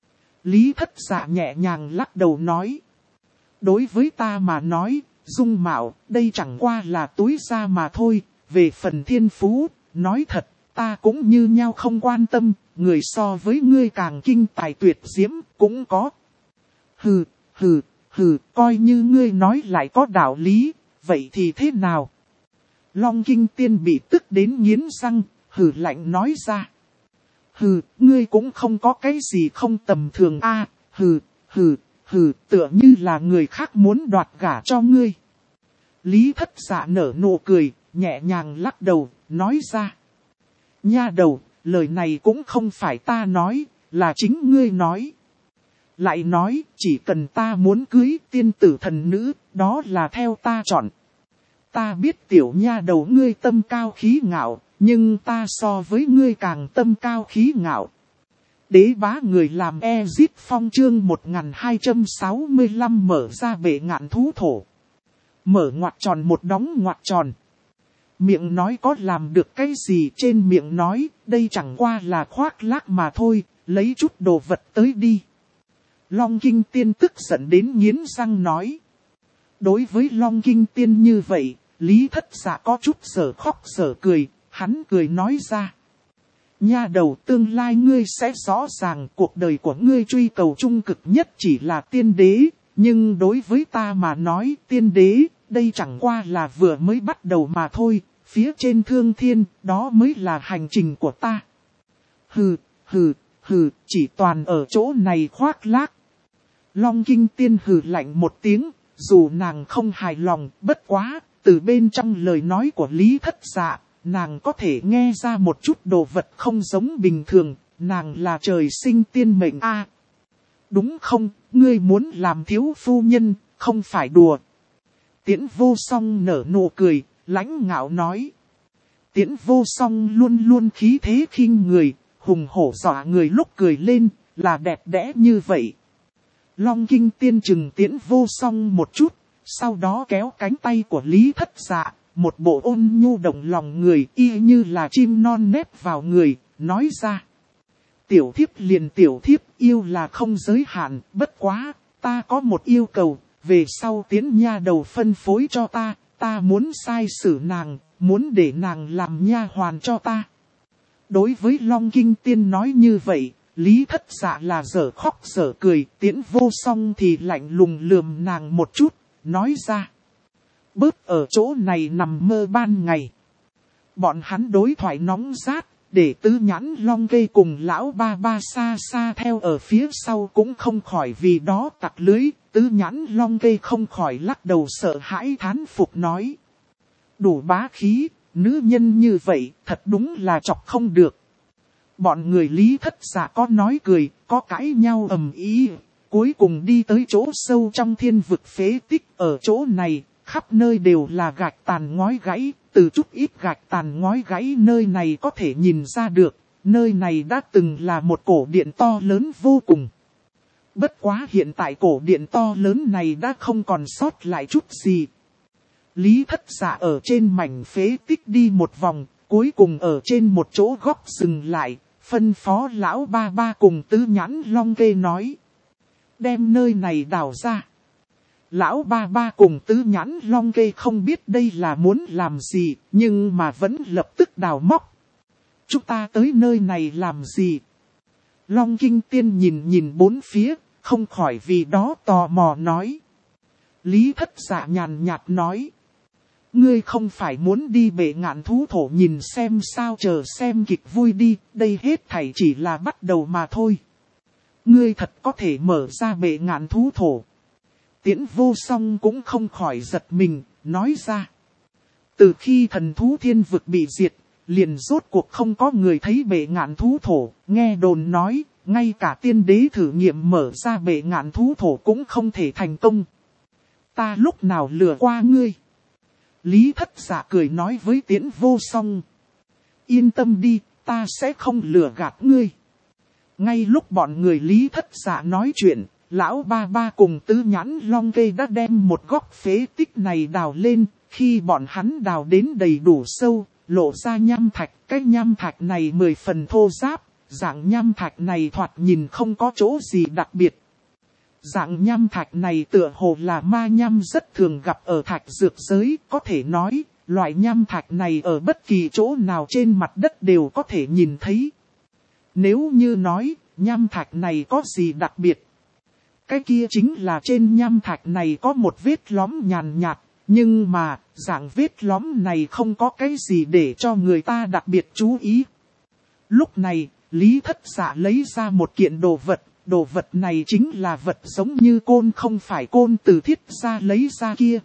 Lý Thất Dạ nhẹ nhàng lắc đầu nói. Đối với ta mà nói, dung mạo, đây chẳng qua là túi da mà thôi. Về phần thiên phú, nói thật, ta cũng như nhau không quan tâm. Người so với ngươi càng kinh tài tuyệt diễm, cũng có. Hừ, coi như ngươi nói lại có đạo lý, vậy thì thế nào? Long Kinh Tiên bị tức đến nghiến răng, hừ lạnh nói ra. Hừ, ngươi cũng không có cái gì không tầm thường a. Hừ, tựa như là người khác muốn đoạt gả cho ngươi. Lý Thất Dạ nở nụ cười, nhẹ nhàng lắc đầu, nói ra. Nha đầu, lời này cũng không phải ta nói, là chính ngươi nói. Lại nói, chỉ cần ta muốn cưới tiên tử thần nữ, đó là theo ta chọn. Ta biết tiểu nha đầu ngươi tâm cao khí ngạo, nhưng ta so với ngươi càng tâm cao khí ngạo. Đế bá người làm Ezit Phong chương 1265 mở ra bể ngạn thú thổ. Mở ngoặc tròn một đóng ngoặc tròn. Miệng nói có làm được cái gì, trên miệng nói, đây chẳng qua là khoác lác mà thôi, lấy chút đồ vật tới đi. Long Kinh Tiên tức giận đến nghiến răng nói. Đối với Long Kinh Tiên như vậy, Lý Thất Dạ có chút sở khóc sở cười, hắn cười nói ra. Nha đầu, tương lai ngươi sẽ rõ ràng, cuộc đời của ngươi truy cầu trung cực nhất chỉ là tiên đế, nhưng đối với ta mà nói tiên đế, đây chẳng qua là vừa mới bắt đầu mà thôi, phía trên thương thiên, đó mới là hành trình của ta. Hừ, chỉ toàn ở chỗ này khoác lác. Long Kinh Tiên hừ lạnh một tiếng, dù nàng không hài lòng, bất quá, từ bên trong lời nói của Lý Thất Dạ, nàng có thể nghe ra một chút đồ vật không giống bình thường, nàng là trời sinh tiên mệnh a. Đúng không, ngươi muốn làm thiếu phu nhân, không phải đùa. Tiễn Vô Song nở nụ cười, lãnh ngạo nói. Tiễn Vô Song luôn luôn khí thế khinh người, hùng hổ dọa người lúc cười lên, là đẹp đẽ như vậy. Long Kinh Tiên chừng Tiễn Vô Song một chút, sau đó kéo cánh tay của Lý Thất Dạ, một bộ ôn nhu động lòng người y như là chim non nép vào người, nói ra. Tiểu thiếp liền tiểu thiếp, yêu là không giới hạn, bất quá, ta có một yêu cầu, về sau tiến nha đầu phân phối cho ta, ta muốn sai xử nàng, muốn để nàng làm nha hoàn cho ta. Đối với Long Kinh Tiên nói như vậy, Lý Thất Dạ là dở khóc dở cười, Tiễn Vô Song thì lạnh lùng lườm nàng một chút, nói ra. Bớt ở chỗ này nằm mơ ban ngày. Bọn hắn đối thoại nóng rát, để Tứ Nhãn Long Kê cùng lão ba ba xa xa theo ở phía sau cũng không khỏi vì đó tặc lưới. Tứ Nhãn Long Kê không khỏi lắc đầu sợ hãi thán phục nói. Đủ bá khí, nữ nhân như vậy thật đúng là chọc không được. Bọn người Lý Thất Dạ có nói cười, có cãi nhau ầm ĩ, cuối cùng đi tới chỗ sâu trong thiên vực phế tích. Ở chỗ này, khắp nơi đều là gạch tàn ngói gãy, từ chút ít gạch tàn ngói gãy nơi này có thể nhìn ra được, nơi này đã từng là một cổ điện to lớn vô cùng. Bất quá hiện tại cổ điện to lớn này đã không còn sót lại chút gì. Lý Thất Dạ ở trên mảnh phế tích đi một vòng, cuối cùng ở trên một chỗ góc dừng lại, phân phó lão ba ba cùng Tứ Nhãn Long Kê nói. Đem nơi này đào ra. Lão ba ba cùng Tứ Nhãn Long Kê không biết đây là muốn làm gì, nhưng mà vẫn lập tức đào móc. Chúng ta tới nơi này làm gì? Long Kinh Tiên nhìn bốn phía, không khỏi vì đó tò mò nói. Lý Thất Dạ nhàn nhạt nói. Ngươi không phải muốn đi Bệ Ngạn Thú Thổ nhìn xem sao, chờ xem kịch vui đi, đây hết thảy chỉ là bắt đầu mà thôi. Ngươi thật có thể mở ra Bệ Ngạn Thú Thổ. Tiễn Vô Song cũng không khỏi giật mình, nói ra. Từ khi thần thú thiên vực bị diệt, liền rốt cuộc không có người thấy Bệ Ngạn Thú Thổ, nghe đồn nói, ngay cả tiên đế thử nghiệm mở ra Bệ Ngạn Thú Thổ cũng không thể thành công. Ta lúc nào lừa qua ngươi? Lý Thất Dạ cười nói với Tiễn Vô Song. Yên tâm đi, ta sẽ không lừa gạt ngươi. Ngay lúc bọn người Lý Thất Dạ nói chuyện, lão ba ba cùng Tứ Nhãn Long Kê đã đem một góc phế tích này đào lên. Khi bọn hắn đào đến đầy đủ sâu, lộ ra nham thạch. Cái nham thạch này 10 phần thô ráp, dạng nham thạch này thoạt nhìn không có chỗ gì đặc biệt. Dạng nham thạch này tựa hồ là ma nham rất thường gặp ở thạch dược giới, có thể nói, loại nham thạch này ở bất kỳ chỗ nào trên mặt đất đều có thể nhìn thấy. Nếu như nói, nham thạch này có gì đặc biệt? Cái kia chính là trên nham thạch này có một vết lõm nhàn nhạt, nhưng mà, dạng vết lõm này không có cái gì để cho người ta đặc biệt chú ý. Lúc này, Lý Thất Dạ lấy ra một kiện đồ vật. Đồ vật này chính là vật giống như côn, không phải côn từ thiết ra lấy ra kia.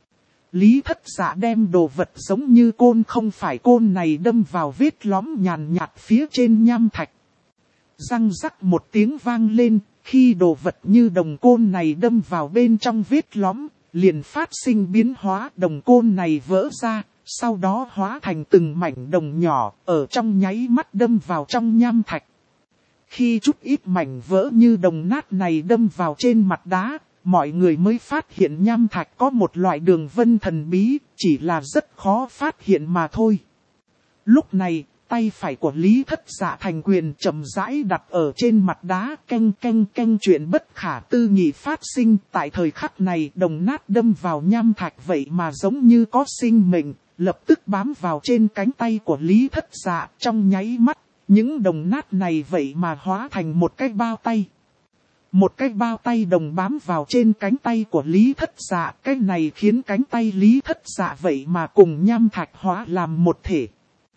Lý Thất Dạ đem đồ vật giống như côn không phải côn này đâm vào vết lõm nhàn nhạt phía trên nham thạch. Răng rắc một tiếng vang lên, khi đồ vật như đồng côn này đâm vào bên trong vết lõm, liền phát sinh biến hóa, đồng côn này vỡ ra, sau đó hóa thành từng mảnh đồng nhỏ, ở trong nháy mắt đâm vào trong nham thạch. Khi chút ít mảnh vỡ như đồng nát này đâm vào trên mặt đá, mọi người mới phát hiện nham thạch có một loại đường vân thần bí, chỉ là rất khó phát hiện mà thôi. Lúc này, tay phải của Lý Thất Dạ thành quyền chậm rãi đặt ở trên mặt đá, canh chuyện bất khả tư nghị phát sinh. Tại thời khắc này, đồng nát đâm vào nham thạch vậy mà giống như có sinh mệnh, lập tức bám vào trên cánh tay của Lý Thất Dạ trong nháy mắt. Những đồng nát này vậy mà hóa thành một cái bao tay. Một cái bao tay đồng bám vào trên cánh tay của Lý Thất Dạ. Cái này khiến cánh tay Lý Thất Dạ vậy mà cùng nham thạch hóa làm một thể.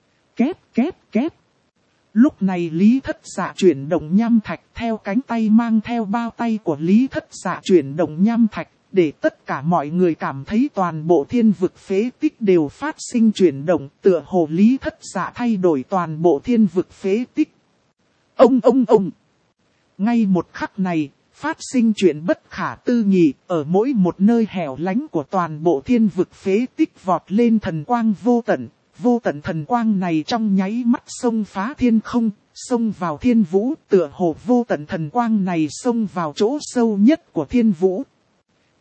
Kép. Lúc này Lý Thất Dạ chuyển động nham thạch theo cánh tay mang theo bao tay của Lý Thất Dạ chuyển động nham thạch. Để tất cả mọi người cảm thấy toàn bộ thiên vực phế tích đều phát sinh chuyển động, tựa hồ Lý Thất Dạ thay đổi toàn bộ thiên vực phế tích. Ông. Ngay một khắc này, phát sinh chuyện bất khả tư nghị, ở mỗi một nơi hẻo lánh của toàn bộ thiên vực phế tích vọt lên thần quang vô tận. Vô tận thần quang này trong nháy mắt xông phá thiên không, xông vào thiên vũ, tựa hồ vô tận thần quang này xông vào chỗ sâu nhất của thiên vũ.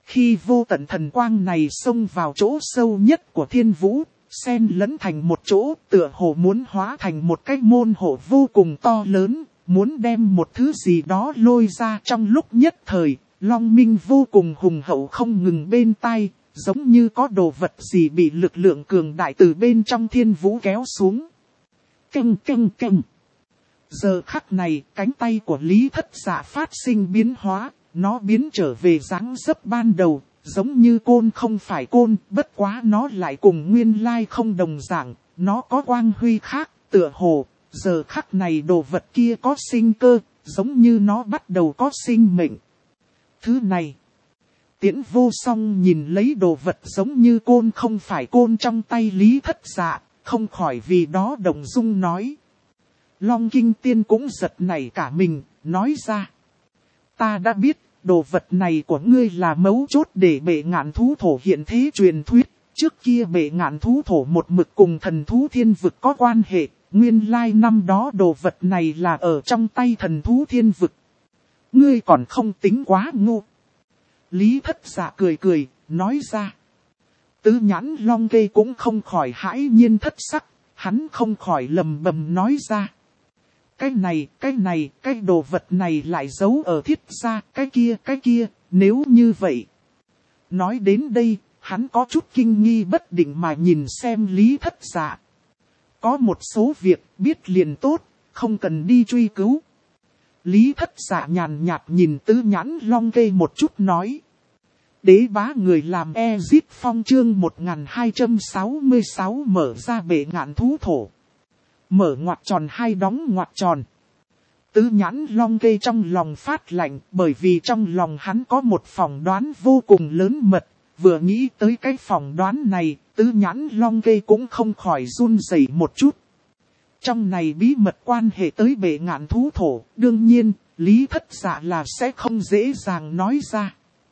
Khi vô tận thần quang này xông vào chỗ sâu nhất của thiên vũ, xen lẫn thành một chỗ, tựa hồ muốn hóa thành một cái môn hộ vô cùng to lớn, muốn đem một thứ gì đó lôi ra. Trong lúc nhất thời, long minh vô cùng hùng hậu không ngừng bên tai, giống như có đồ vật gì bị lực lượng cường đại từ bên trong thiên vũ kéo xuống. Canh canh canh. Giờ khắc này, cánh tay của Lý Thất Dạ phát sinh biến hóa, nó biến trở về dáng dấp ban đầu, giống như côn không phải côn, bất quá nó lại cùng nguyên lai không đồng dạng, nó có quang huy khác, tựa hồ, giờ khắc này đồ vật kia có sinh cơ, giống như nó bắt đầu có sinh mệnh. Thứ này, Tiễn Vô Song nhìn lấy đồ vật giống như côn không phải côn trong tay Lý Thất Dạ, không khỏi vì đó động dung nói. Long Kinh Tiên cũng giật nảy cả mình, nói ra. Ta đã biết, đồ vật này của ngươi là mấu chốt để Bệ Ngạn Thú Thổ hiện thế truyền thuyết. Trước kia Bệ Ngạn Thú Thổ một mực cùng thần thú thiên vực có quan hệ, nguyên lai năm đó đồ vật này là ở trong tay thần thú thiên vực. Ngươi còn không tính quá ngu. Lý Thất Dạ cười cười, nói ra. Tứ Nhãn Long Kê cũng không khỏi hãi nhiên thất sắc, hắn không khỏi lầm bầm nói ra. Cái đồ vật này lại giấu ở thiết gia, cái kia, nếu như vậy. Nói đến đây, hắn có chút kinh nghi bất định mà nhìn xem Lý Thất Dạ. Có một số việc biết liền tốt, không cần đi truy cứu. Lý Thất Dạ nhàn nhạt nhìn Tứ Nhãn Long Kê một chút nói. Đế bá người làm Ezit Phong chương 1266 mở ra Bệ Ngạn Thú Thổ. Mở ngoặc tròn hai đóng ngoặc tròn. Tứ Nhãn Long Kê trong lòng phát lạnh, bởi vì trong lòng hắn có một phỏng đoán vô cùng lớn mật. Vừa nghĩ tới cái phỏng đoán này, Tứ Nhãn Long Kê cũng không khỏi run rẩy một chút. Trong này bí mật quan hệ tới Bệ Ngạn Thú Thổ, đương nhiên, Lý Thất Dạ là sẽ không dễ dàng nói ra.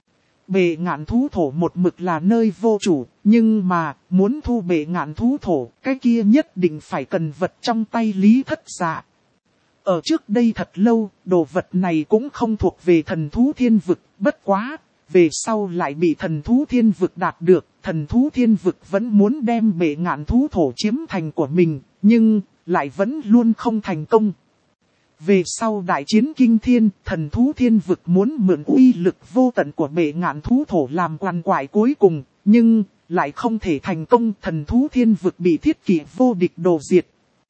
Bệ Ngạn Thú Thổ một mực là nơi vô chủ, nhưng mà, muốn thu Bệ Ngạn Thú Thổ, cái kia nhất định phải cần vật trong tay Lý Thất Dạ. Ở trước đây thật lâu, đồ vật này cũng không thuộc về thần thú thiên vực, bất quá, về sau lại bị thần thú thiên vực đạt được, thần thú thiên vực vẫn muốn đem Bệ Ngạn Thú Thổ chiếm thành của mình, nhưng, lại vẫn luôn không thành công. Về sau đại chiến kinh thiên, thần thú thiên vực muốn mượn uy lực vô tận của Bệ Ngạn Thú Thổ làm quan quại cuối cùng, nhưng lại không thể thành công, thần thú thiên vực bị thiết kỷ vô địch đồ diệt.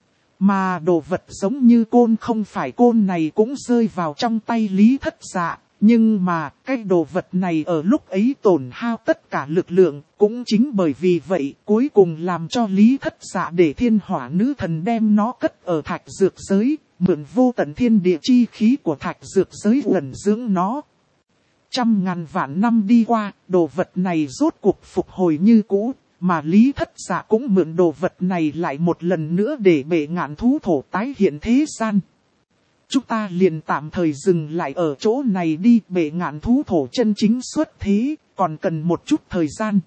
Mà đồ vật giống như côn không phải côn này cũng rơi vào trong tay Lý Thất Dạ, nhưng mà cái đồ vật này ở lúc ấy tổn hao tất cả lực lượng, cũng chính bởi vì vậy cuối cùng làm cho Lý Thất Dạ để Thiên Hỏa Nữ Thần đem nó cất ở thạch dược giới. Mượn vô tận thiên địa chi khí của thạch dược giới ẩn dưỡng nó. 100.000 vạn năm đi qua, đồ vật này rốt cuộc phục hồi như cũ, mà Lý Thất Dạ cũng mượn đồ vật này lại một lần nữa để Bệ Ngạn Thú Thổ tái hiện thế gian. Chúng ta liền tạm thời dừng lại ở chỗ này đi, Bệ Ngạn Thú Thổ chân chính xuất thế, còn cần một chút thời gian.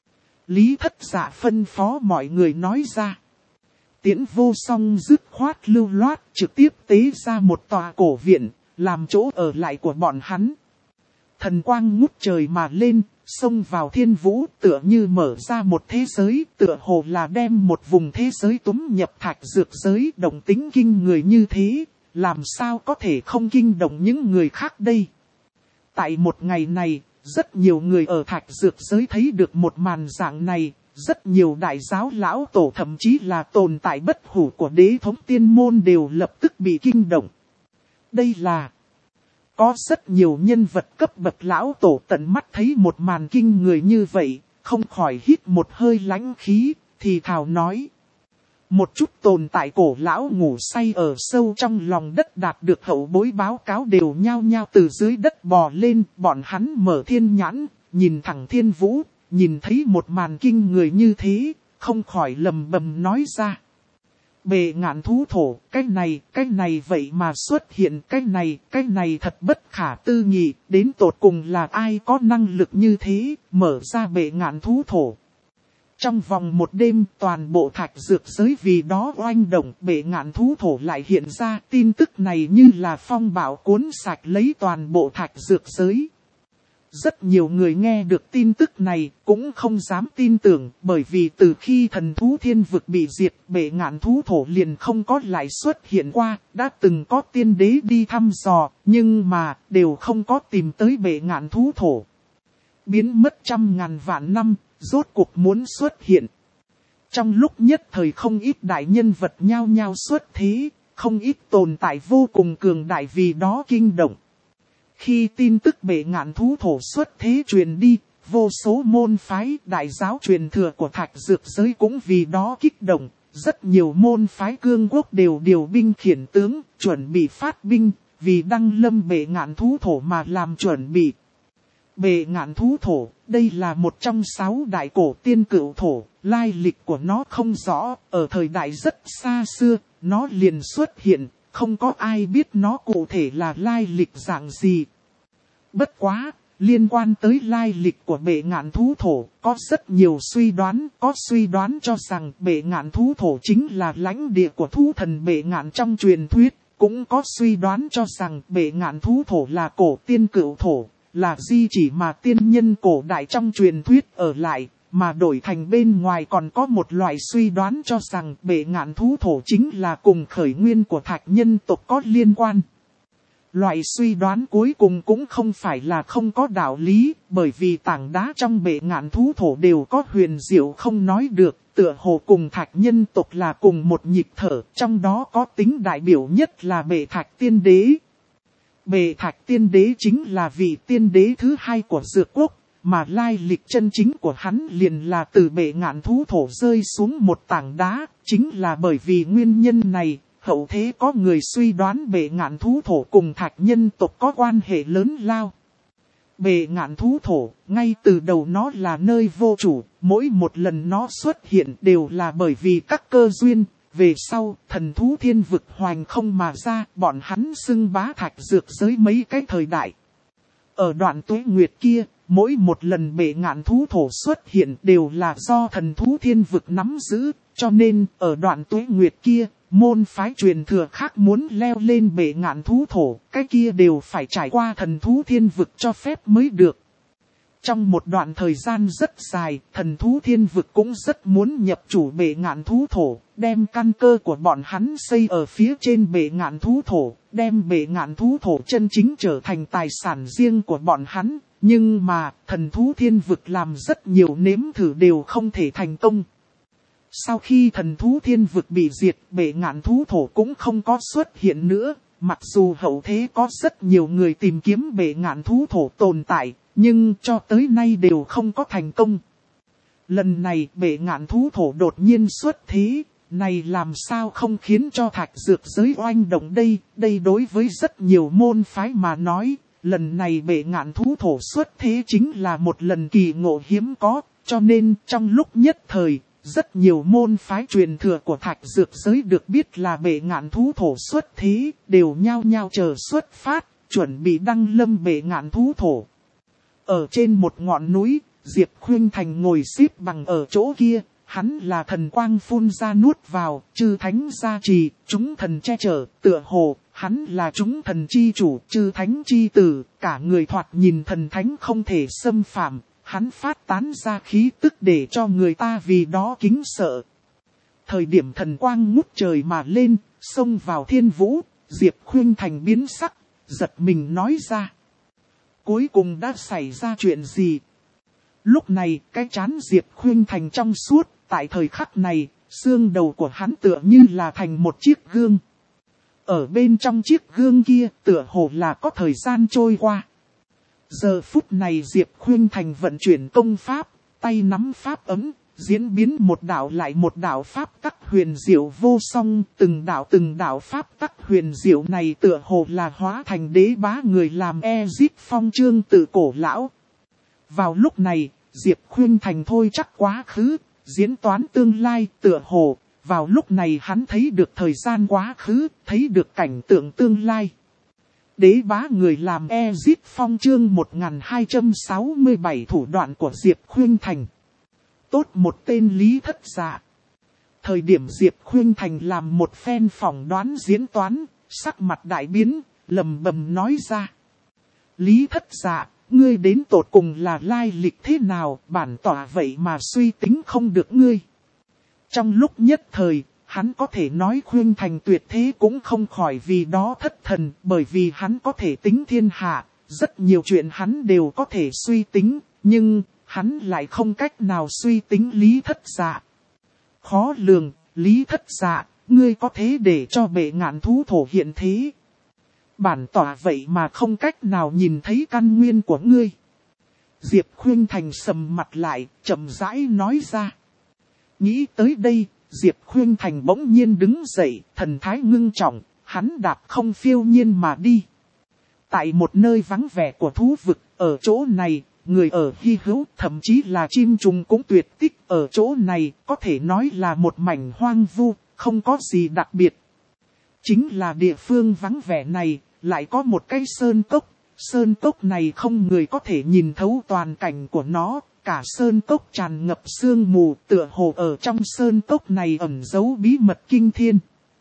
Lý Thất Dạ phân phó mọi người nói ra. Tiễn Vô Song dứt khoát lưu loát trực tiếp tế ra một tòa cổ viện, làm chỗ ở lại của bọn hắn. Thần quang ngút trời mà lên, xông vào thiên vũ tựa như mở ra một thế giới, tựa hồ là đem một vùng thế giới túm nhập thạch dược giới, động tính kinh người như thế, làm sao có thể không kinh động những người khác đây. Tại một ngày này, rất nhiều người ở thạch dược giới thấy được một màn dạng này. Rất nhiều đại giáo lão tổ thậm chí là tồn tại bất hủ của đế thống tiên môn đều lập tức bị kinh động. Đây là có rất nhiều nhân vật cấp bậc lão tổ tận mắt thấy một màn kinh người như vậy, không khỏi hít một hơi lãnh khí, thì thào nói. Một chút tồn tại cổ lão ngủ say ở sâu trong lòng đất đạt được hậu bối báo cáo đều nhao nhao từ dưới đất bò lên, bọn hắn mở thiên nhãn, nhìn thẳng thiên vũ. Nhìn thấy một màn kinh người như thế, không khỏi lầm bầm nói ra. Bệ Ngạn Thú Thổ, cái này vậy mà xuất hiện, cái này thật bất khả tư nghị, đến tột cùng là ai có năng lực như thế, mở ra Bệ Ngạn Thú Thổ. Trong vòng một đêm, toàn bộ thạch dược giới vì đó oanh động, Bệ Ngạn Thú Thổ lại hiện ra, tin tức này như là phong bão cuốn sạch lấy toàn bộ thạch dược giới. Rất nhiều người nghe được tin tức này cũng không dám tin tưởng, bởi vì từ khi thần thú thiên vực bị diệt, bệ ngạn thú thổ liền không có lại xuất hiện qua. Đã từng có tiên đế đi thăm dò, nhưng mà đều không có tìm tới bệ ngạn thú thổ. Biến mất trăm ngàn vạn năm, rốt cuộc muốn xuất hiện. Trong lúc nhất thời không ít đại nhân vật nhao nhao xuất thế, không ít tồn tại vô cùng cường đại vì đó kinh động. Khi tin tức bệ ngạn thú thổ xuất thế truyền đi, vô số môn phái đại giáo truyền thừa của thạch dược giới cũng vì đó kích động. Rất nhiều môn phái cương quốc đều điều binh khiển tướng, chuẩn bị phát binh, vì đăng lâm bệ ngạn thú thổ mà làm chuẩn bị. Bệ ngạn thú thổ, đây là một trong 6 đại cổ tiên cửu thổ, lai lịch của nó không rõ, ở thời đại rất xa xưa, nó liền xuất hiện, không có ai biết nó cụ thể là lai lịch dạng gì. Bất quá, liên quan tới lai lịch của bệ ngạn thú thổ, có rất nhiều suy đoán, có suy đoán cho rằng bệ ngạn thú thổ chính là lãnh địa của thú thần bệ ngạn trong truyền thuyết, cũng có suy đoán cho rằng bệ ngạn thú thổ là cổ tiên cửu thổ, là di chỉ mà tiên nhân cổ đại trong truyền thuyết ở lại, mà đổi thành bên ngoài còn có một loại suy đoán cho rằng bệ ngạn thú thổ chính là cùng khởi nguyên của thạch nhân tộc có liên quan. Loại suy đoán cuối cùng cũng không phải là không có đạo lý, bởi vì tảng đá trong bệ ngạn thú thổ đều có huyền diệu không nói được, tựa hồ cùng thạch nhân tộc là cùng một nhịp thở, trong đó có tính đại biểu nhất là bệ thạch tiên đế. Bệ thạch tiên đế chính là vị tiên đế thứ 2 của Dược Quốc, mà lai lịch chân chính của hắn liền là từ bệ ngạn thú thổ rơi xuống một tảng đá, chính là bởi vì nguyên nhân này, hậu thế có người suy đoán bệ ngạn thú thổ cùng thạch nhân tộc có quan hệ lớn lao. Bệ ngạn thú thổ, ngay từ đầu nó là nơi vô chủ, mỗi một lần nó xuất hiện đều là bởi vì các cơ duyên. Về sau, thần thú thiên vực hoành không mà ra, bọn hắn xưng bá thạch dược giới mấy cái thời đại. Ở đoạn tuế nguyệt kia, mỗi một lần bệ ngạn thú thổ xuất hiện đều là do thần thú thiên vực nắm giữ, cho nên ở đoạn tuế nguyệt kia, môn phái truyền thừa khác muốn leo lên bệ ngạn thú thổ, cái kia đều phải trải qua thần thú thiên vực cho phép mới được. Trong một đoạn thời gian rất dài, thần thú thiên vực cũng rất muốn nhập chủ bệ ngạn thú thổ, đem căn cơ của bọn hắn xây ở phía trên bệ ngạn thú thổ, đem bệ ngạn thú thổ chân chính trở thành tài sản riêng của bọn hắn. Nhưng mà, thần thú thiên vực làm rất nhiều nếm thử đều không thể thành công. Sau khi thần thú thiên vực bị diệt, bệ ngạn thú thổ cũng không có xuất hiện nữa. Mặc dù hậu thế có rất nhiều người tìm kiếm bệ ngạn thú thổ tồn tại, nhưng cho tới nay đều không có thành công. Lần này bệ ngạn thú thổ đột nhiên xuất thế, này làm sao không khiến cho thạch dược giới oanh động đây. Đây đối với rất nhiều môn phái mà nói, lần này bệ ngạn thú thổ xuất thế chính là một lần kỳ ngộ hiếm có, cho nên trong lúc nhất thời, rất nhiều môn phái truyền thừa của thạch dược giới được biết là bệ ngạn thú thổ xuất thế, đều nhao nhao chờ xuất phát, chuẩn bị đăng lâm bệ ngạn thú thổ. Ở trên một ngọn núi, Diệp Khuynh Thành ngồi xếp bằng ở chỗ kia, hắn là thần quang phun ra nuốt vào, chư thánh gia trì, chúng thần che chở, tựa hồ, hắn là chúng thần chi chủ, chư thánh chi tử, cả người thoạt nhìn thần thánh không thể xâm phạm, hắn phát tán ra khí tức để cho người ta vì đó kính sợ. Thời điểm thần quang ngút trời mà lên, xông vào thiên vũ, Diệp Khuynh Thành biến sắc, giật mình nói ra. Cuối cùng đã xảy ra chuyện gì? Lúc này, cái trán Diệp Khuynh Thành trong suốt, tại thời khắc này, xương đầu của hắn tựa như là thành một chiếc gương. Ở bên trong chiếc gương kia, tựa hồ là có thời gian trôi qua. Giờ phút này Diệp Khuynh Thành vận chuyển công pháp, tay nắm pháp ấm, diễn biến một đạo lại một đạo pháp tắc huyền diệu vô song, từng đạo pháp tắc huyền diệu này tựa hồ là hóa thành đế bá người làm Ezic Phong chương tự cổ lão. Vào lúc này, Diệp Khuynh Thành thôi chắc quá khứ, diễn toán tương lai tựa hồ, vào lúc này hắn thấy được thời gian quá khứ, thấy được cảnh tượng tương lai. Đế bá người làm Ezic Phong chương 1267 thủ đoạn của Diệp Khuynh Thành. Tốt một tên Lý Thất Dạ. Thời điểm Diệp Khuynh Thành làm một phen phỏng đoán diễn toán, sắc mặt đại biến, lầm bầm nói ra. Lý Thất Dạ, Ngươi đến tột cùng là lai lịch thế nào, bản tỏa vậy mà suy tính không được ngươi. Trong lúc nhất thời, hắn có thể nói Khuynh Thành tuyệt thế cũng không khỏi vì đó thất thần, bởi vì hắn có thể tính thiên hạ, rất nhiều chuyện hắn đều có thể suy tính, nhưng hắn lại không cách nào suy tính Lý Thất Dạ. Khó lường, Lý Thất Dạ, ngươi có thế để cho bệ ngạn thú thổ hiện thế. Bản tỏa vậy mà không cách nào nhìn thấy căn nguyên của ngươi. Diệp Khuynh Thành sầm mặt lại, chậm rãi nói ra. Nghĩ tới đây, Diệp Khuynh Thành bỗng nhiên đứng dậy, thần thái ngưng trọng, hắn đạp không phiêu nhiên mà đi. Tại một nơi vắng vẻ của thú vực, ở chỗ này, người ở hy hữu, thậm chí là chim trùng cũng tuyệt tích. Ở chỗ này, có thể nói là một mảnh hoang vu, không có gì đặc biệt. Chính là địa phương vắng vẻ này, lại có một cái sơn cốc. Sơn cốc này không người có thể nhìn thấu toàn cảnh của nó. Cả sơn cốc tràn ngập sương mù, tựa hồ ở trong sơn cốc này ẩn giấu bí mật kinh thiên.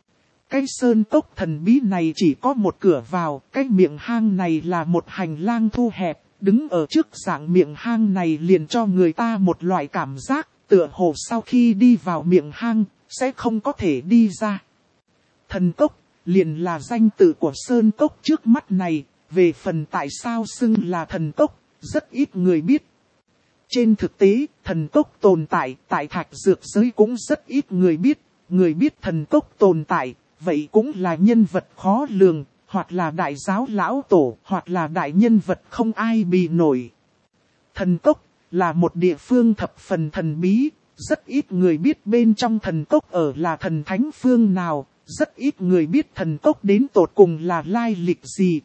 Cái sơn cốc thần bí này chỉ có một cửa vào, cái miệng hang này là một hành lang thu hẹp. Đứng ở trước dạng miệng hang này liền cho người ta một loại cảm giác, tựa hồ sau khi đi vào miệng hang, sẽ không có thể đi ra. Thần cốc, liền là danh tự của sơn cốc trước mắt này, về phần tại sao xưng là thần cốc, rất ít người biết. Trên thực tế, thần cốc tồn tại, tại thạch dược giới cũng rất ít người biết thần cốc tồn tại, vậy cũng là nhân vật khó lường. Hoặc là đại giáo lão tổ, hoặc là đại nhân vật không ai bì nổi. Thần cốc là một địa phương thập phần thần bí, rất ít người biết bên trong thần cốc ở là thần thánh phương nào, rất ít người biết thần cốc đến tột cùng là lai lịch gì.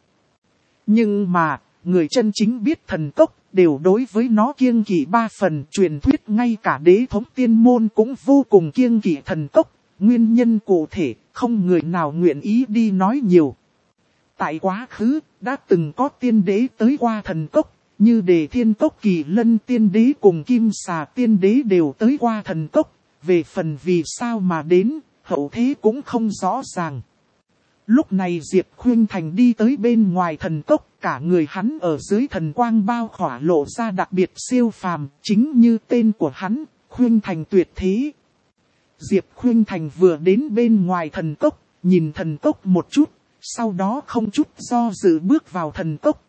Nhưng mà, người chân chính biết thần cốc, đều đối với nó kiêng kỵ ba phần. Truyền thuyết ngay cả đế thống tiên môn cũng vô cùng kiêng kỵ thần cốc, nguyên nhân cụ thể, không người nào nguyện ý đi nói nhiều. Tại quá khứ, đã từng có tiên đế tới qua thần cốc, như Đề Thiên Cốc Kỳ Lân tiên đế cùng Kim Xà tiên đế đều tới qua thần cốc. Về phần vì sao mà đến, hậu thế cũng không rõ ràng. Lúc này Diệp Khuynh Thành đi tới bên ngoài thần cốc, cả người hắn ở dưới thần quang bao khỏa lộ ra đặc biệt siêu phàm, chính như tên của hắn, Khuynh Thành tuyệt thế. Diệp Khuynh Thành vừa đến bên ngoài thần cốc, nhìn thần cốc một chút. Sau đó không chút do dự bước vào thần cốc.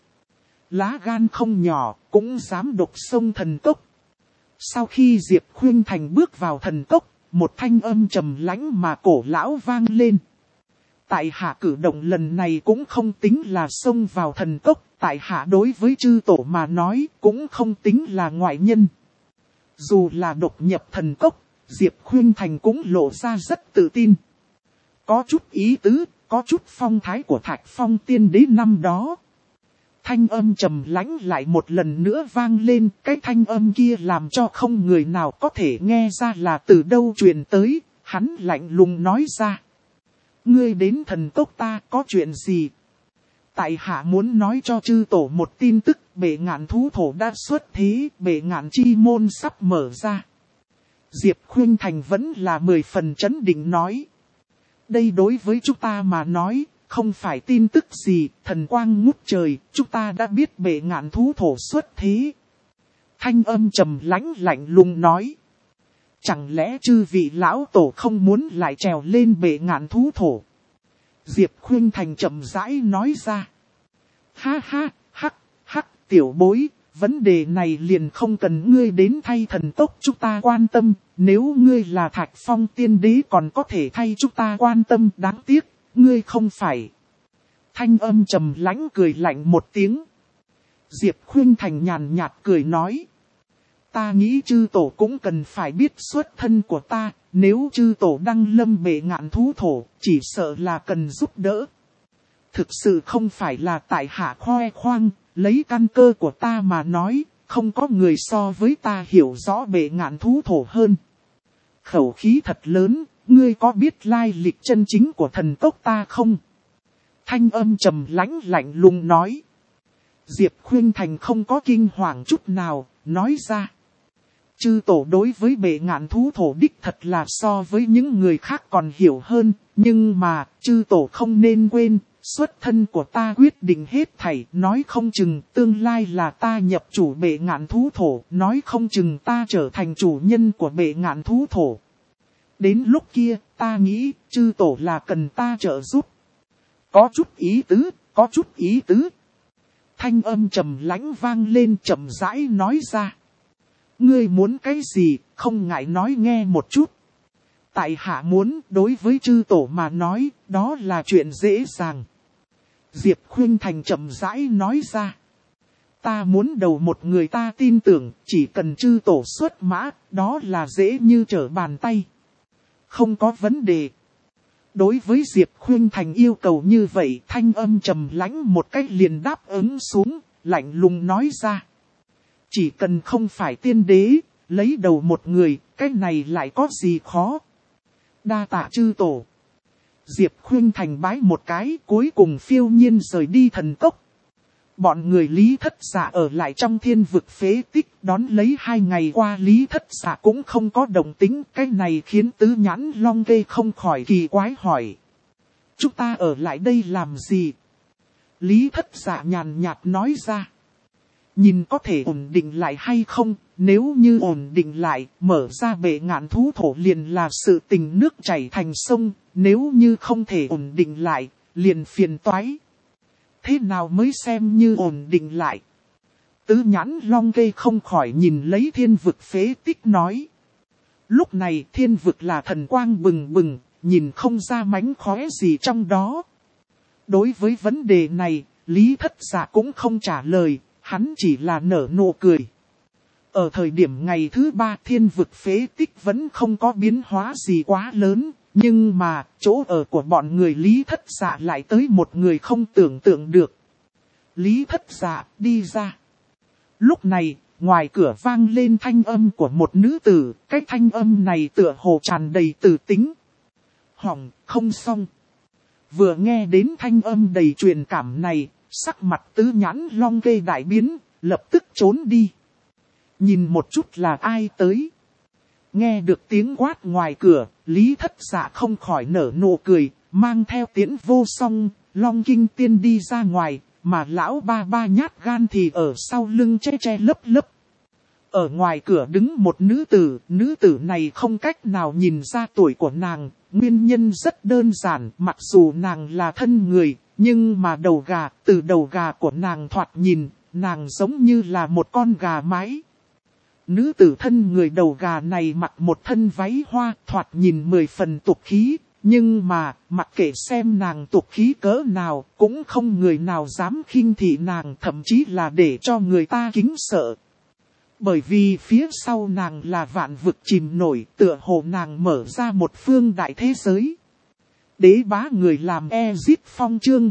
Lá gan không nhỏ, cũng dám độc xông thần cốc. Sau khi Diệp Khuynh Thành bước vào thần cốc, một thanh âm trầm lãnh mà cổ lão vang lên. Tại hạ cử động lần này cũng không tính là xông vào thần cốc, tại hạ đối với chư tổ mà nói cũng không tính là ngoại nhân. Dù là độc nhập thần cốc, Diệp Khuynh Thành cũng lộ ra rất tự tin. Có chút ý tứ. Có chút phong thái của Thạch Phong tiên đế năm đó. Thanh âm trầm lãnh lại một lần nữa vang lên. Cái thanh âm kia làm cho không người nào có thể nghe ra là từ đâu truyền tới. Hắn lạnh lùng nói ra. Ngươi đến thần cốc ta có chuyện gì? Tại hạ muốn nói cho chư tổ một tin tức. Bệ ngạn thú thổ đã xuất thế. Bệ ngạn chi môn sắp mở ra. Diệp Khuynh Thành vẫn là 10 phần chấn định nói. Đây đối với chúng ta mà nói, không phải tin tức gì, thần quang ngút trời, chúng ta đã biết bệ ngạn thú thổ xuất thế. Thanh âm trầm lãnh lạnh lùng nói. Chẳng lẽ chư vị lão tổ không muốn lại trèo lên bệ ngạn thú thổ? Diệp Khuynh Thành chậm rãi nói ra. Ha ha, hắc, tiểu bối, vấn đề này liền không cần ngươi đến thay thần tốc chúng ta quan tâm. Nếu ngươi là Thạch Phong tiên đế còn có thể thay chúng ta quan tâm, đáng tiếc, ngươi không phải. Thanh âm trầm lãnh cười lạnh một tiếng. Diệp Khuynh Thành nhàn nhạt cười nói. Ta nghĩ chư tổ cũng cần phải biết xuất thân của ta, nếu chư tổ đăng lâm bệ ngạn thú thổ, chỉ sợ là cần giúp đỡ. Thực sự không phải là tại hạ khoe khoang, lấy căn cơ của ta mà nói, không có người so với ta hiểu rõ bệ ngạn thú thổ hơn. Khẩu khí thật lớn, ngươi có biết lai lịch chân chính của thần cốc ta không? Thanh âm trầm lãnh lạnh lùng nói. Diệp Khuynh Thành không có kinh hoàng chút nào, nói ra. Chư tổ đối với bệ ngạn thú thổ đích thật là so với những người khác còn hiểu hơn, nhưng mà, chư tổ không nên quên, xuất thân của ta quyết định hết thảy, nói không chừng tương lai là ta nhập chủ bệ ngạn thú thổ, nói không chừng ta trở thành chủ nhân của bệ ngạn thú thổ. Đến lúc kia, ta nghĩ, chư tổ là cần ta trợ giúp. Có chút ý tứ, có chút ý tứ. Thanh âm trầm lãnh vang lên chậm rãi nói ra. Ngươi muốn cái gì, không ngại nói nghe một chút. Tại hạ muốn, đối với chư tổ mà nói, đó là chuyện dễ dàng. Diệp Khuynh Thành chậm rãi nói ra. Ta muốn đầu một người ta tin tưởng, chỉ cần chư tổ xuất mã, đó là dễ như trở bàn tay. Không có vấn đề. Đối với Diệp Khuynh Thành yêu cầu như vậy, thanh âm trầm lãnh một cách liền đáp ứng xuống, lạnh lùng nói ra. Chỉ cần không phải tiên đế, lấy đầu một người, cái này lại có gì khó. Đa tạ chư tổ. Diệp Khuynh Thành bái một cái, cuối cùng phiêu nhiên rời đi thần cốc. Bọn người Lý Thất Dạ ở lại trong thiên vực phế tích, đón lấy 2 ngày qua Lý Thất Dạ cũng không có động tính, cái này khiến Tứ Nhãn Long Kê không khỏi kỳ quái hỏi. Chúng ta ở lại đây làm gì? Lý Thất Dạ nhàn nhạt nói ra. Nhìn có thể ổn định lại hay không, nếu như ổn định lại, mở ra bệ ngạn thú thổ liền là sự tình nước chảy thành sông, nếu như không thể ổn định lại, liền phiền toái. Thế nào mới xem như ổn định lại? Tứ Nhãn Long Kê không khỏi nhìn lấy thiên vực phế tích nói. Lúc này thiên vực là thần quang bừng bừng, nhìn không ra mánh khóe gì trong đó. Đối với vấn đề này, Lý Thất Dạ cũng không trả lời, hắn chỉ là nở nụ cười. Ở thời điểm ngày thứ 3 thiên vực phế tích vẫn không có biến hóa gì quá lớn, nhưng mà chỗ ở của bọn người Lý Thất Dạ lại tới một người không tưởng tượng được. Lý Thất Dạ đi ra. Lúc này, ngoài cửa vang lên thanh âm của một nữ tử, cái thanh âm này tựa hồ tràn đầy từ tính. Hỏng, không xong. Vừa nghe đến thanh âm đầy truyền cảm này, sắc mặt Tứ Nhãn Long Kê đại biến, lập tức trốn đi. Nhìn một chút là ai tới. Nghe được tiếng quát ngoài cửa, Lý Thất Dạ không khỏi nở nụ cười, mang theo Tiễn Vô Song, Long Kinh Tiên đi ra ngoài, mà lão ba nhát gan thì ở sau lưng che lấp lấp. Ở ngoài cửa đứng một nữ tử này không cách nào nhìn ra tuổi của nàng, nguyên nhân rất đơn giản, mặc dù nàng là thân người, nhưng mà đầu gà, từ đầu gà của nàng thoạt nhìn, nàng giống như là một con gà mái. Nữ tử thân người đầu gà này mặc một thân váy hoa, thoạt nhìn 10 phần tục khí, nhưng mà, mặc kệ xem nàng tục khí cỡ nào, cũng không người nào dám khinh thị nàng, thậm chí là để cho người ta kính sợ. Bởi vì phía sau nàng là vạn vực chìm nổi, tựa hồ nàng mở ra một phương đại thế giới. Đế bá người làm Ezip Phong chương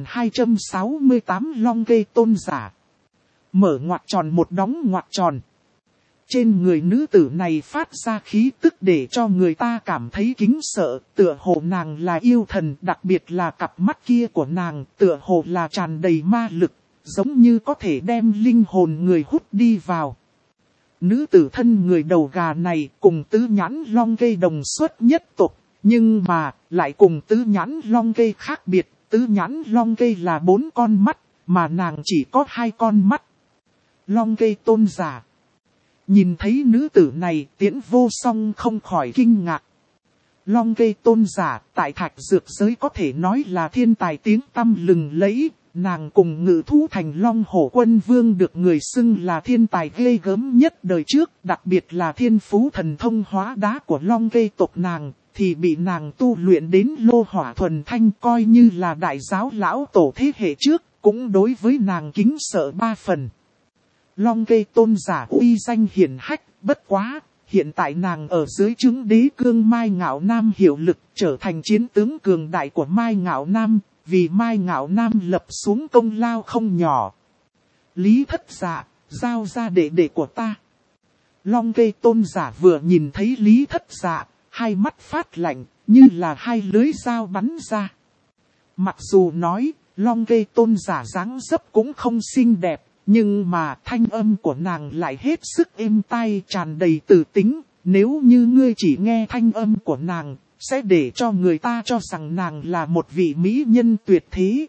1268 Long Kê tôn giả. Mở ngoặc tròn một đóng ngoặc tròn. Trên người nữ tử này phát ra khí tức để cho người ta cảm thấy kính sợ, tựa hồ nàng là yêu thần, đặc biệt là cặp mắt kia của nàng, tựa hồ là tràn đầy ma lực, giống như có thể đem linh hồn người hút đi vào. Nữ tử thân người đầu gà này cùng Tứ Nhãn Long Kê đồng xuất nhất tộc, nhưng mà lại cùng Tứ Nhãn Long Kê khác biệt, Tứ Nhãn Long Kê là 4 con mắt, mà nàng chỉ có 2 con mắt. Long Kê tôn giả. Nhìn thấy nữ tử này, Tiễn Vô Song không khỏi kinh ngạc. Long Kê tôn giả, tại thạch dược giới có thể nói là thiên tài tiếng tăm lừng lẫy, nàng cùng Ngự Thú Thành Long Hổ Quân Vương được người xưng là thiên tài ghê gớm nhất đời trước, đặc biệt là thiên phú thần thông hóa đá của Long Kê tộc nàng, thì bị nàng tu luyện đến lô hỏa thuần thanh, coi như là đại giáo lão tổ thế hệ trước, cũng đối với nàng kính sợ 3 phần. Long Kê tôn giả uy danh hiển hách, bất quá, hiện tại nàng ở dưới trướng đế cương Mai Ngạo Nam hiệu lực, trở thành chiến tướng cường đại của Mai Ngạo Nam, vì Mai Ngạo Nam lập xuống công lao không nhỏ. Lý Thất Dạ, giao ra đệ của ta. Long Kê tôn giả vừa nhìn thấy Lý Thất Dạ, hai mắt phát lạnh, như là hai lưới dao bắn ra. Mặc dù nói, Long Kê tôn giả dáng dấp cũng không xinh đẹp, nhưng mà thanh âm của nàng lại hết sức êm tai, tràn đầy từ tính. Nếu như ngươi chỉ nghe thanh âm của nàng, sẽ để cho người ta cho rằng nàng là một vị mỹ nhân tuyệt thế.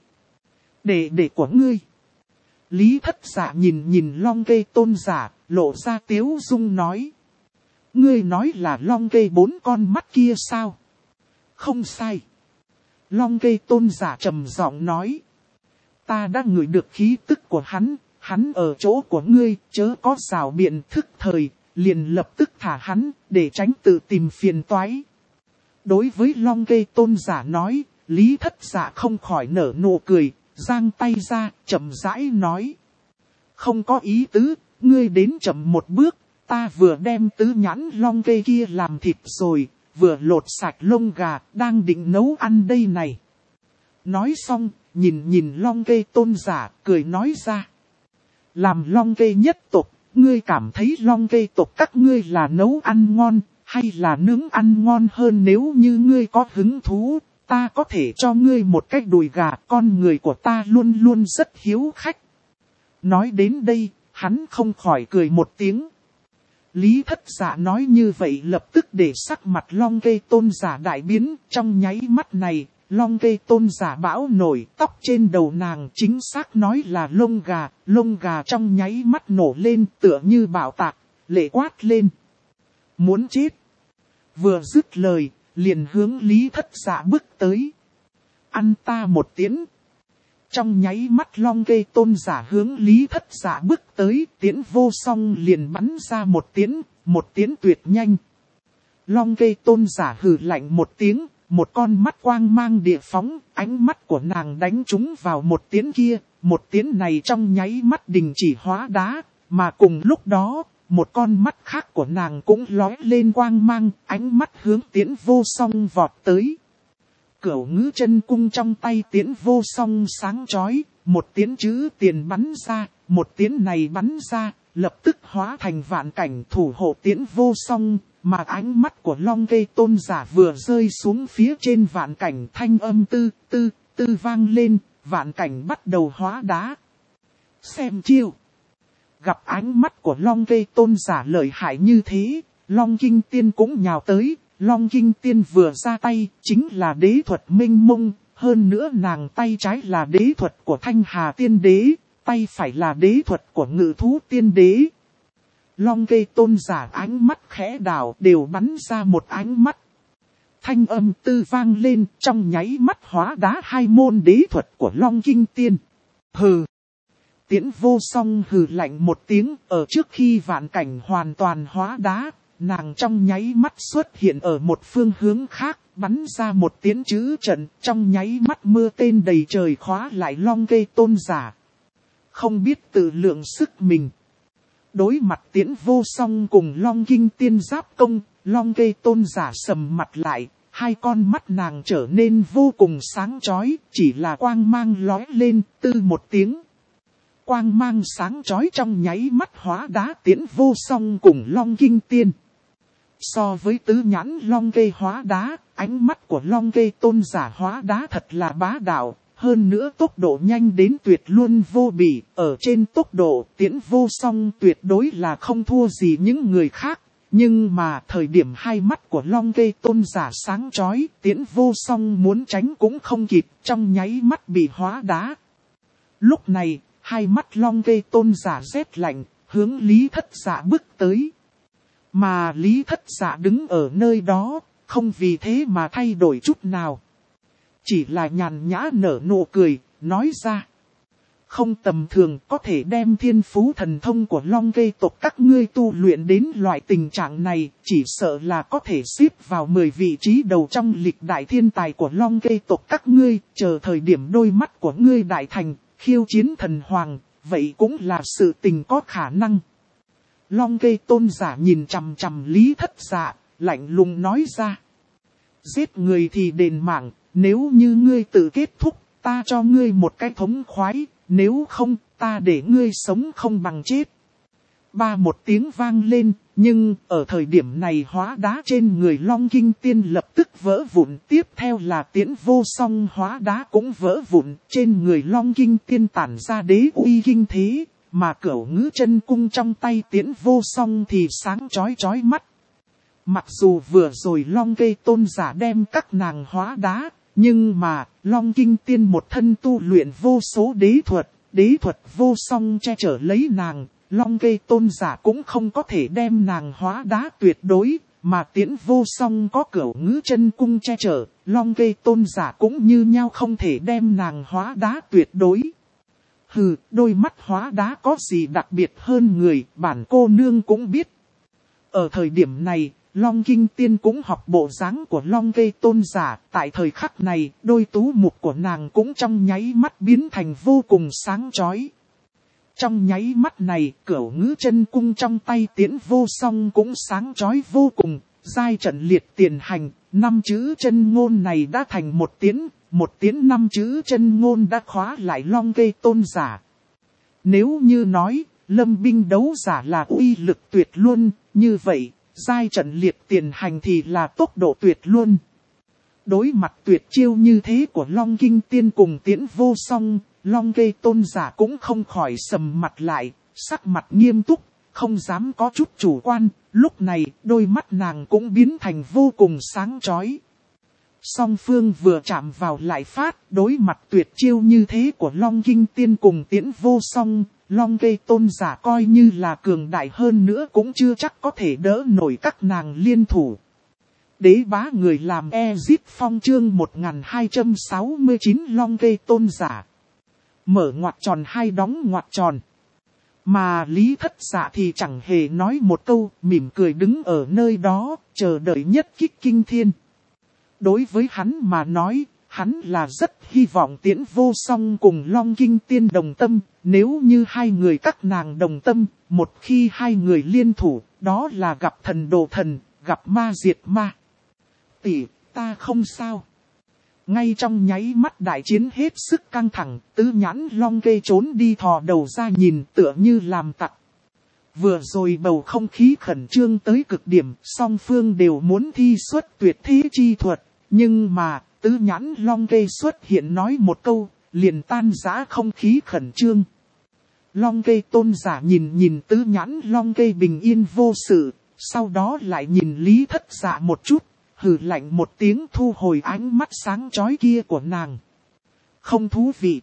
Đệ của ngươi. Lý Thất Dạ nhìn Long Kê Tôn giả, lộ ra tiếu dung nói. Ngươi nói là Long Kê 4 con mắt kia sao? Không sai. Long Kê Tôn giả trầm giọng nói. Ta đã ngửi được khí tức của hắn ở chỗ của ngươi, chớ có rào biện thức thời, liền lập tức thả hắn, để tránh tự tìm phiền toái. Đối với Long Kê Tôn giả nói, Lý Thất Dạ không khỏi nở nụ cười, giang tay ra, chậm rãi nói. Không có ý tứ, ngươi đến chậm một bước, ta vừa đem tứ nhãn Long Kê kia làm thịt rồi, vừa lột sạch lông gà, đang định nấu ăn đây này. Nói xong, nhìn Long Kê Tôn giả, cười nói ra. Làm Long Kê nhất tộc, ngươi cảm thấy Long Kê tộc các ngươi là nấu ăn ngon, hay là nướng ăn ngon hơn? Nếu như ngươi có hứng thú, ta có thể cho ngươi một cái đùi gà, con người của ta luôn luôn rất hiếu khách. Nói đến đây, hắn không khỏi cười một tiếng. Lý Thất Dạ nói như vậy lập tức để sắc mặt Long Kê Tôn giả đại biến, trong nháy mắt này, Long Kê Tôn giả bão nổi, tóc trên đầu nàng chính xác nói là lông gà trong nháy mắt nổ lên tựa như bạo tạc, lệ quát lên. Muốn chết. Vừa dứt lời, liền hướng Lý Thất Dạ bước tới. Ăn ta một tiễn. Trong nháy mắt Long Kê Tôn giả hướng Lý Thất Dạ bước tới, tiễn vô song liền bắn ra một tiễn tuyệt nhanh. Long Kê Tôn giả hừ lạnh một tiếng, một con mắt quang mang địa phóng, ánh mắt của nàng đánh trúng vào một tiễn kia, một tiễn này trong nháy mắt đình chỉ hóa đá, mà cùng lúc đó, một con mắt khác của nàng cũng lóe lên quang mang, ánh mắt hướng tiễn vô song vọt tới. Cửu ngữ chân cung trong tay tiễn vô song sáng chói, một tiễn chữ tiền bắn ra, một tiễn này bắn ra, lập tức hóa thành vạn cảnh thủ hộ tiễn vô song, mà ánh mắt của Long Kê Tôn giả vừa rơi xuống phía trên vạn cảnh, thanh âm tư vang lên, vạn cảnh bắt đầu hóa đá. Xem chiêu. Gặp ánh mắt của Long Kê Tôn giả lợi hại như thế, Long Kinh Tiên cũng nhào tới. Long Kinh Tiên vừa ra tay, chính là đế thuật minh mông, hơn nữa nàng tay trái là đế thuật của Thanh Hà Tiên Đế, tay phải là đế thuật của Ngự Thú Tiên Đế. Long Kê Tôn giả ánh mắt khẽ đảo đều bắn ra một ánh mắt. Thanh âm tư vang lên, trong nháy mắt hóa đá hai môn đế thuật của Long Kinh Tiên. Hừ! Tiễn vô song hừ lạnh một tiếng, ở trước khi vạn cảnh hoàn toàn hóa đá. Nàng trong nháy mắt xuất hiện ở một phương hướng khác, bắn ra một tiễn chữ trận, trong nháy mắt mưa tên đầy trời khóa lại Long Kê Tôn giả. Không biết tự lượng sức mình. Đối mặt tiễn vô song cùng Long Kinh Tiên giáp công, Long Kê Tôn giả sầm mặt lại, hai con mắt nàng trở nên vô cùng sáng chói, chỉ là quang mang lóe lên, tư một tiếng. Quang mang sáng chói trong nháy mắt hóa đá tiễn vô song cùng Long Kinh Tiên. So với tứ nhãn Long Kê hóa đá, ánh mắt của Long Kê Tôn giả hóa đá thật là bá đạo, hơn nữa tốc độ nhanh đến tuyệt luôn vô bỉ, ở trên tốc độ tiễn vô song tuyệt đối là không thua gì những người khác, nhưng mà thời điểm hai mắt của Long Kê Tôn giả sáng chói, tiễn vô song muốn tránh cũng không kịp, trong nháy mắt bị hóa đá. Lúc này, hai mắt Long Kê Tôn giả rét lạnh, hướng Lý Thất Dạ bước tới. Mà Lý Thất Dạ đứng ở nơi đó, không vì thế mà thay đổi chút nào. Chỉ là nhàn nhã nở nụ cười, nói ra. Không tầm thường có thể đem thiên phú thần thông của Long Kê tộc các ngươi tu luyện đến loại tình trạng này, chỉ sợ là có thể xếp vào 10 vị trí đầu trong lịch đại thiên tài của Long Kê tộc các ngươi, chờ thời điểm đôi mắt của ngươi đại thành, khiêu chiến thần hoàng, vậy cũng là sự tình có khả năng. Long Kê Tôn giả nhìn chằm chằm Lý Thất Dạ, lạnh lùng nói ra. Giết người thì đền mạng, nếu như ngươi tự kết thúc, ta cho ngươi một cái thống khoái, nếu không, ta để ngươi sống không bằng chết. Ba một tiếng vang lên, nhưng ở thời điểm này hóa đá trên người Long Kinh Tiên lập tức vỡ vụn, tiếp theo là tiễn vô song hóa đá cũng vỡ vụn, trên người Long Kinh Tiên tản ra đế uy kinh thế. Mà cửu ngữ chân cung trong tay tiễn vô song thì sáng chói chói mắt. Mặc dù vừa rồi Long Cây Tôn giả đem các nàng hóa đá, nhưng mà Long Kinh Tiên một thân tu luyện vô số đế thuật vô song che chở lấy nàng, Long Cây Tôn giả cũng không có thể đem nàng hóa đá tuyệt đối, mà Tiễn Vô Song có Cửu Ngữ Chân Cung che chở, Long Cây Tôn giả cũng như nhau không thể đem nàng hóa đá tuyệt đối. Hừ, đôi mắt hóa đá có gì đặc biệt hơn người, bản cô nương cũng biết. Ở thời điểm này, Long Kinh Tiên cũng học bộ dáng của Long Cây Tôn giả, tại thời khắc này, đôi tú mục của nàng cũng trong nháy mắt biến thành vô cùng sáng chói. Trong nháy mắt này, Cửu Ngữ Chân Cung trong tay Tiễn Vô Song cũng sáng chói vô cùng, giai trận liệt tiền hành, 5 chữ chân ngôn này đã thành một tiếng 5 chữ chân ngôn đã khóa lại Long Cây Tôn giả. Nếu như nói, lâm binh đấu giả là uy lực tuyệt luân, như vậy, giai trận liệt tiền hành thì là tốc độ tuyệt luân. Đối mặt tuyệt chiêu như thế của Long Kinh Tiên cùng Tiễn Vô Song, Long Cây Tôn giả cũng không khỏi sầm mặt lại, sắc mặt nghiêm túc, không dám có chút chủ quan, lúc này đôi mắt nàng cũng biến thành vô cùng sáng chói. Song phương vừa chạm vào lại phát, đối mặt tuyệt chiêu như thế của Long Kinh Tiên cùng Tiễn Vô Song, Long Cây Tôn giả coi như là cường đại hơn nữa cũng chưa chắc có thể đỡ nổi các nàng liên thủ. Đế bá người làm Ezip Phong chương 1269 Long Cây Tôn giả. Mở ngoặc tròn hay đóng ngoặc tròn. Mà Lý Thất Dạ thì chẳng hề nói một câu, mỉm cười đứng ở nơi đó, chờ đợi nhất kích kinh thiên. Đối với hắn mà nói, hắn là rất hy vọng Tiễn Vô Song cùng Long Kinh Tiên đồng tâm, nếu như hai người các nàng đồng tâm, một khi hai người liên thủ, đó là gặp thần độ thần, gặp ma diệt ma. Tỷ, ta không sao. Ngay trong nháy mắt đại chiến hết sức căng thẳng, tứ nhãn Long Cây trốn đi thò đầu ra nhìn tựa như làm tặc. Vừa rồi bầu không khí khẩn trương tới cực điểm, song phương đều muốn thi xuất tuyệt thế chi thuật, nhưng mà, tứ nhãn Long Cây xuất hiện nói một câu, liền tan rã không khí khẩn trương. Long Cây Tôn giả nhìn tứ nhãn Long Cây bình yên vô sự, sau đó lại nhìn Lý Thất Dạ một chút. Hừ lạnh một tiếng thu hồi ánh mắt sáng chói kia của nàng. Không thú vị.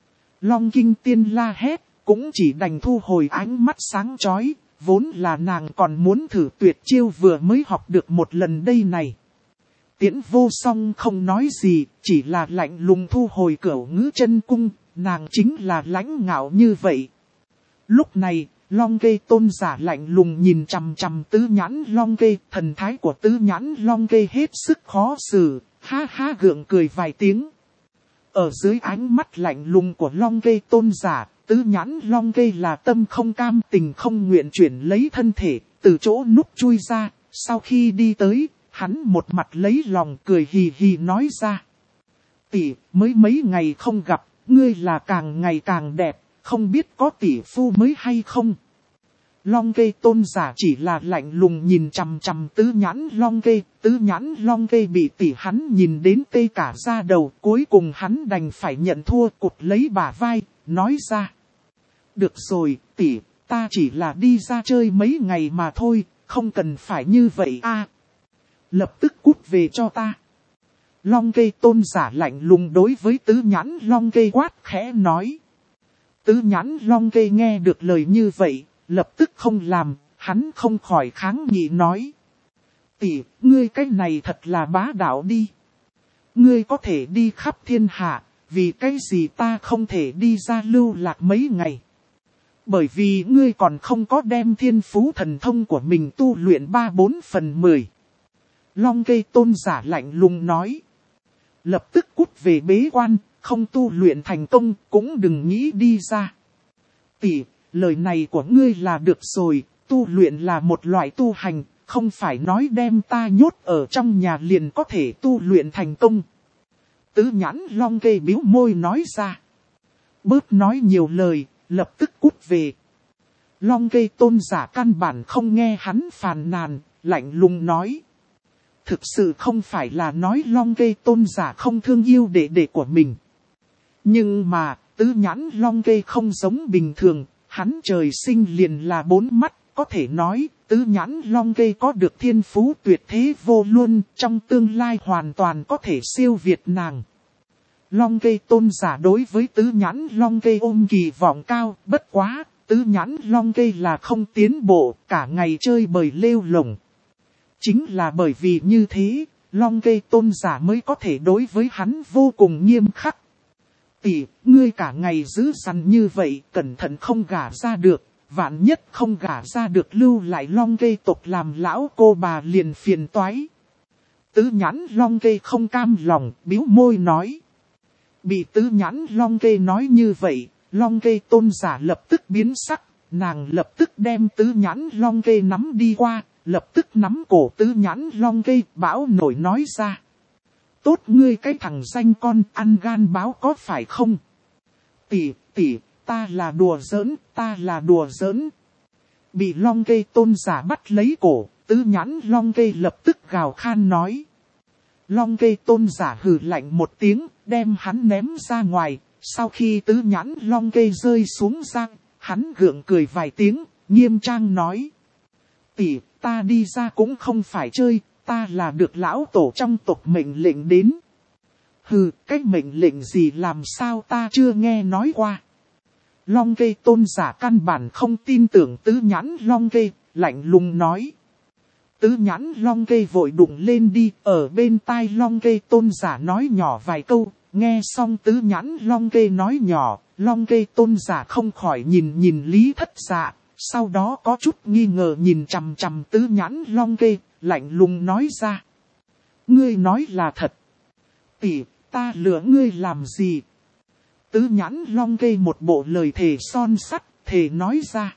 Long Kinh Tiên la hét, cũng chỉ đành thu hồi ánh mắt sáng chói, vốn là nàng còn muốn thử tuyệt chiêu vừa mới học được một lần đây này. Tiễn Vô Song không nói gì, chỉ là lạnh lùng thu hồi Cửu Ngữ Chân Cung, nàng chính là lãnh ngạo như vậy. Lúc này, Long Cây Tôn giả lạnh lùng nhìn chằm chằm tứ nhãn Long Cây, thần thái của tứ nhãn Long Cây hết sức khó xử, ha ha gượng cười vài tiếng. Ở dưới ánh mắt lạnh lùng của Long Cây Tôn giả, tứ nhãn Long Cây là tâm không cam tình không nguyện chuyển lấy thân thể, từ chỗ núp chui ra, sau khi đi tới, hắn một mặt lấy lòng cười hì hì nói ra. Tỷ, mới mấy ngày không gặp, ngươi là càng ngày càng đẹp. Không biết có tỷ phu mới hay không? Long Cây Tôn giả chỉ là lạnh lùng nhìn chằm chằm tứ nhãn Long Cây. Tứ nhãn Long Cây bị tỷ hắn nhìn đến tê cả da đầu. Cuối cùng hắn đành phải nhận thua, cụt lấy bả vai, nói ra. Được rồi, tỷ, ta chỉ là đi ra chơi mấy ngày mà thôi, không cần phải như vậy a. Lập tức cút về cho ta. Long Cây Tôn giả lạnh lùng đối với tứ nhãn Long Cây quát khẽ nói. Tứ nhãn Long Cây nghe được lời như vậy, lập tức không làm, hắn không khỏi kháng nghị nói. Tỷ, ngươi cái này thật là bá đạo đi. Ngươi có thể đi khắp thiên hạ, vì cái gì ta không thể đi ra lưu lạc mấy ngày. Bởi vì ngươi còn không có đem thiên phú thần thông của mình tu luyện 3/4/10. Long Cây Tôn giả lạnh lùng nói. Lập tức cút về bế quan. Không tu luyện thành công, cũng đừng nghĩ đi ra. Tỷ, lời này của ngươi là được rồi, tu luyện là một loại tu hành, không phải nói đem ta nhốt ở trong nhà liền có thể tu luyện thành công. Tứ nhãn Long Cây bĩu môi nói ra. Bớt nói nhiều lời, lập tức cút về. Long Cây Tôn giả căn bản không nghe hắn phàn nàn, lạnh lùng nói. Thực sự không phải là nói Long Cây Tôn giả không thương yêu đệ đệ của mình. Nhưng mà, tứ nhãn Long Cây không giống bình thường, hắn trời sinh liền là 4 mắt, có thể nói, Tứ nhãn long cây có được thiên phú tuyệt thế vô luân, trong tương lai hoàn toàn có thể siêu việt nàng. Long cây tôn giả đối với tứ nhãn long cây ôm kỳ vọng cao, bất quá, tứ nhãn long cây là không tiến bộ, cả ngày chơi bời lêu lổng. Chính là bởi vì như thế, long cây tôn giả mới có thể đối với hắn vô cùng nghiêm khắc. Tỷ, ngươi cả ngày giữ sẵn như vậy, cẩn thận không gả ra được, vạn nhất không gả ra được lưu lại long cây tộc làm lão cô bà liền phiền toái. Tứ nhãn long cây không cam lòng, bĩu môi nói. Bị tứ nhãn long cây nói như vậy, long cây tôn giả lập tức biến sắc, nàng lập tức đem tứ nhãn long cây nắm đi qua, lập tức nắm cổ tứ nhãn long cây bão nổi nói ra. Tốt ngươi cái thằng danh con ăn gan báo có phải không? Tỷ, ta là đùa giỡn, ta là đùa giỡn. Bị long cây tôn giả bắt lấy cổ, tứ nhãn long cây lập tức gào khan nói. Long cây tôn giả hừ lạnh một tiếng, đem hắn ném ra ngoài, sau khi tứ nhãn long cây rơi xuống giang, hắn gượng cười vài tiếng, nghiêm trang nói. Tỷ, ta đi ra cũng không phải chơi, ta là được lão tổ trong tộc mệnh lệnh đến. Hừ, cái mệnh lệnh gì làm sao ta chưa nghe nói qua. Long cây tôn giả căn bản không tin tưởng tứ nhãn long cây, lạnh lùng nói. Tứ nhãn long cây vội đụng lên đi, ở bên tai long cây tôn giả nói nhỏ vài câu, nghe xong tứ nhãn long cây nói nhỏ, long cây tôn giả không khỏi nhìn Lý Thất Dạ, sau đó có chút nghi ngờ nhìn chằm chằm tứ nhãn long cây, lạnh lùng nói ra. Ngươi nói là thật. Tỷ, ta lừa ngươi làm gì? Tứ nhãn long cây một bộ lời thề son sắt, thề nói ra.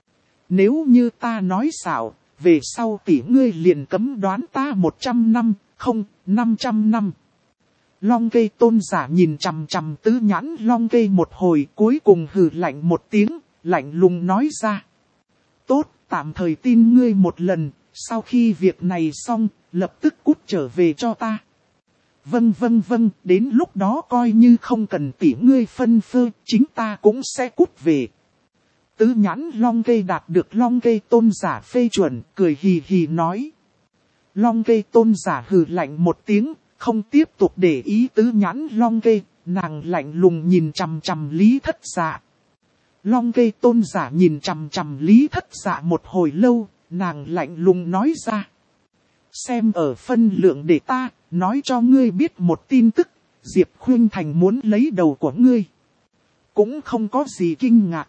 Nếu như ta nói xạo, về sau tỷ ngươi liền cấm đoán ta 100 năm, không, 500 năm. Long cây tôn giả nhìn chằm chằm tứ nhãn long cây một hồi, cuối cùng hừ lạnh một tiếng, lạnh lùng nói ra. Tốt, tạm thời tin ngươi một lần, sau khi việc này xong, lập tức cút trở về cho ta. Vâng, đến lúc đó coi như không cần tỷ ngươi phân phơ, chính ta cũng sẽ cút về. Tứ nhãn long cây đạt được long cây tôn giả phê chuẩn, cười hì hì nói. Long cây tôn giả hừ lạnh một tiếng, không tiếp tục để ý tứ nhãn long cây, nàng lạnh lùng nhìn chằm chằm Lý Thất Dạ. Long cây tôn giả nhìn chằm chằm Lý Thất Dạ một hồi lâu, nàng lạnh lùng nói ra. Xem ở phân lượng để ta, nói cho ngươi biết một tin tức, Diệp Khuynh Thành muốn lấy đầu của ngươi. Cũng không có gì kinh ngạc.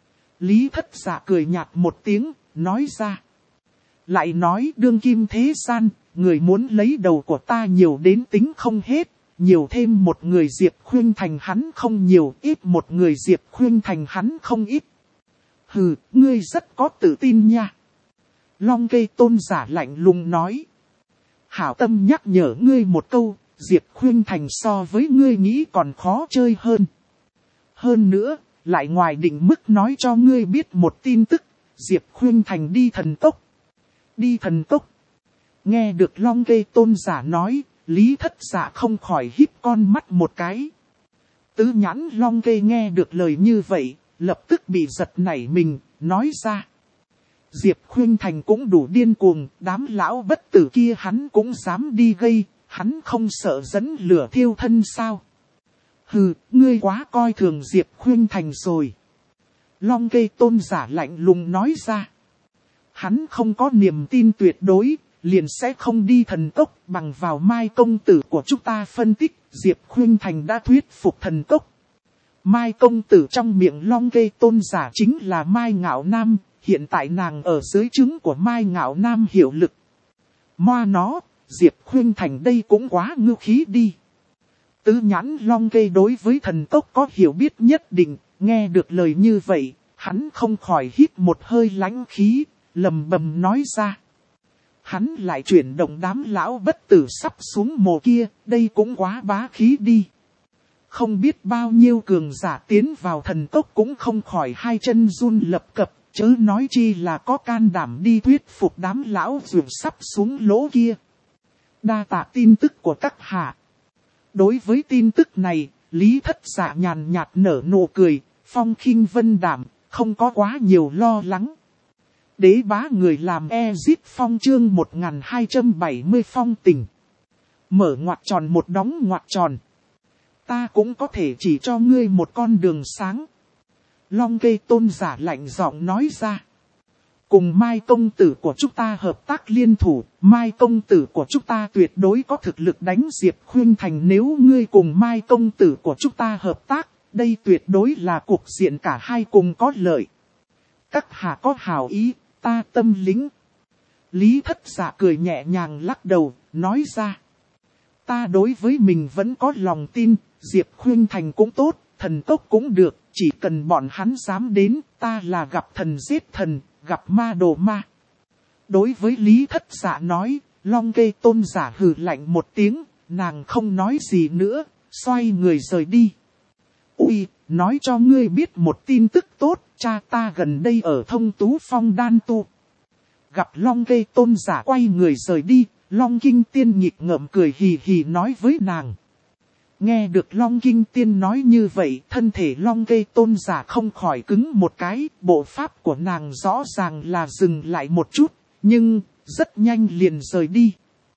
Lý Thất Dạ cười nhạt một tiếng, nói ra. Lại nói đương kim thế gian, người muốn lấy đầu của ta nhiều đến tính không hết, nhiều thêm một người Diệp Khuynh Thành hắn không nhiều, ít một người Diệp Khuynh Thành hắn không ít. Hừ, ngươi rất có tự tin nha. Long cây tôn giả lạnh lùng nói. Hảo tâm nhắc nhở ngươi một câu, Diệp Khuynh Thành so với ngươi nghĩ còn khó chơi hơn. Hơn nữa, lại ngoài định mức nói cho ngươi biết một tin tức, Diệp Khuynh Thành đi thần tốc. Đi thần tốc. Nghe được long cây tôn giả nói, Lý Thất Dạ không khỏi híp con mắt một cái. Tứ nhãn long cây nghe được lời như vậy, lập tức bị giật nảy mình, nói ra. Diệp Khuynh Thành cũng đủ điên cuồng, đám lão bất tử kia hắn cũng dám đi gây, hắn không sợ dẫn lửa thiêu thân sao? Hừ, ngươi quá coi thường Diệp Khuynh Thành rồi. Long cây tôn giả lạnh lùng nói ra. Hắn không có niềm tin tuyệt đối, liền sẽ không đi thần cốc, bằng vào Mai công tử của chúng ta phân tích, Diệp Khuynh Thành đã thuyết phục thần cốc. Mai công tử trong miệng long cây tôn giả chính là Mai Ngạo Nam, hiện tại nàng ở dưới trướng của Mai Ngạo Nam hiệu lực. Moa nó, Diệp Khuynh Thành đây cũng quá ngưu khí đi. Tứ nhãn long cây đối với thần tốc có hiểu biết nhất định, nghe được lời như vậy, hắn không khỏi hít một hơi lãnh khí, lầm bầm nói ra. Hắn lại chuyển động đám lão bất tử sắp xuống mồ kia, đây cũng quá bá khí đi. Không biết bao nhiêu cường giả tiến vào thần tốc cũng không khỏi hai chân run lập cập, chớ nói chi là có can đảm đi thuyết phục đám lão ruột sắp xuống lỗ kia. Đa tạ tin tức của các hạ. Đối với tin tức này, Lý Thất Dạ nhàn nhạt nở nụ cười, phong khinh vân đảm, không có quá nhiều lo lắng. Đế bá người làm Ezit Phong chương 1270 phong tình. Mở ngoặc tròn một đóng ngoặc tròn. Ta cũng có thể chỉ cho ngươi một con đường sáng. Long Kê Tôn giả lạnh giọng nói ra. Cùng Mai công tử của chúng ta hợp tác liên thủ, Mai công tử của chúng ta tuyệt đối có thực lực đánh Diệp Khuynh Thành. Nếu ngươi cùng Mai công tử của chúng ta hợp tác, đây tuyệt đối là cuộc diện cả hai cùng có lợi. Các hạ có hảo ý, ta tâm lĩnh. Lý Thất Dạ cười nhẹ nhàng lắc đầu, nói ra. Ta đối với mình vẫn có lòng tin, Diệp Khuynh Thành cũng tốt, thần tốc cũng được, chỉ cần bọn hắn dám đến, ta là gặp thần giết thần, gặp ma đồ ma. Đối với Lý Thất Dạ nói, Long Kê Tôn giả hừ lạnh một tiếng, nàng không nói gì nữa, xoay người rời đi. Ui, nói cho ngươi biết một tin tức tốt, cha ta gần đây ở Thông Tú Phong đan tu. Gặp Long Kê Tôn giả quay người rời đi, Long Kinh Tiên nhịp ngợm cười hì hì nói với nàng. Nghe được Long Kinh Tiên nói như vậy, thân thể Long Kê Tôn giả không khỏi cứng một cái, bộ pháp của nàng rõ ràng là dừng lại một chút, nhưng rất nhanh liền rời đi.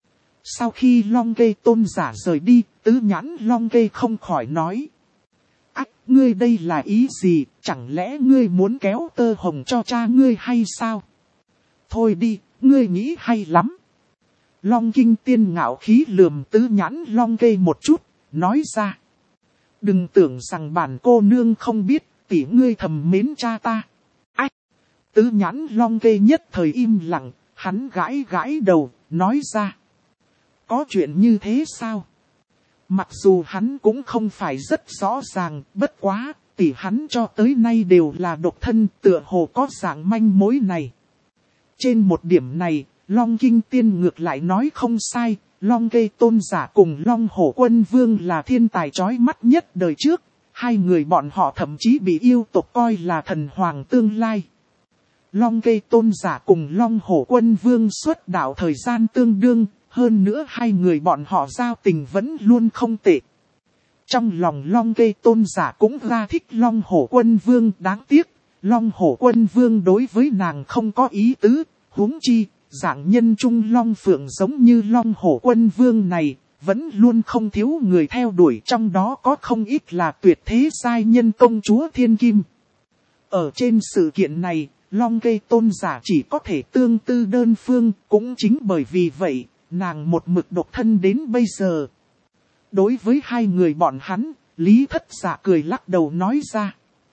Sau khi Long Kê Tôn giả rời đi, tứ nhãn Long Kê không khỏi nói. Ách, ngươi đây là ý gì, chẳng lẽ ngươi muốn kéo tơ hồng cho cha ngươi hay sao? Thôi đi, ngươi nghĩ hay lắm. Long Kinh Tiên ngạo khí lườm tứ nhãn Long Kê một chút, nói ra. Đừng tưởng rằng bản cô nương không biết, tỷ ngươi thầm mến cha ta. Ách! Tứ nhãn Long Kê nhất thời im lặng, hắn gãi gãi đầu, nói ra. Có chuyện như thế sao? Mặc dù hắn cũng không phải rất rõ ràng, bất quá, tỷ hắn cho tới nay đều là độc thân, tựa hồ có dạng manh mối này. Trên một điểm này, Long Kinh Tiên ngược lại nói không sai, Long Kê Tôn giả cùng Long Hổ Quân Vương là thiên tài chói mắt nhất đời trước, hai người bọn họ thậm chí bị yêu tộc coi là thần hoàng tương lai. Long Kê Tôn giả cùng Long Hổ Quân Vương xuất đạo thời gian tương đương, hơn nữa hai người bọn họ giao tình vẫn luôn không tệ. Trong lòng Long Kê Tôn giả cũng ra thích Long Hổ Quân Vương, đáng tiếc, Long Hổ Quân Vương đối với nàng không có ý tứ, huống chi, dạng nhân trung Long Phượng giống như Long Hổ Quân Vương này, vẫn luôn không thiếu người theo đuổi, trong đó có không ít là tuyệt thế giai nhân công chúa Thiên Kim. Ở trên sự kiện này, Long Kê Tôn giả chỉ có thể tương tư đơn phương, cũng chính bởi vì vậy, nàng một mực độc thân đến bây giờ. Đối với hai người bọn hắn, Lý Thất Dạ cười lắc đầu nói ra.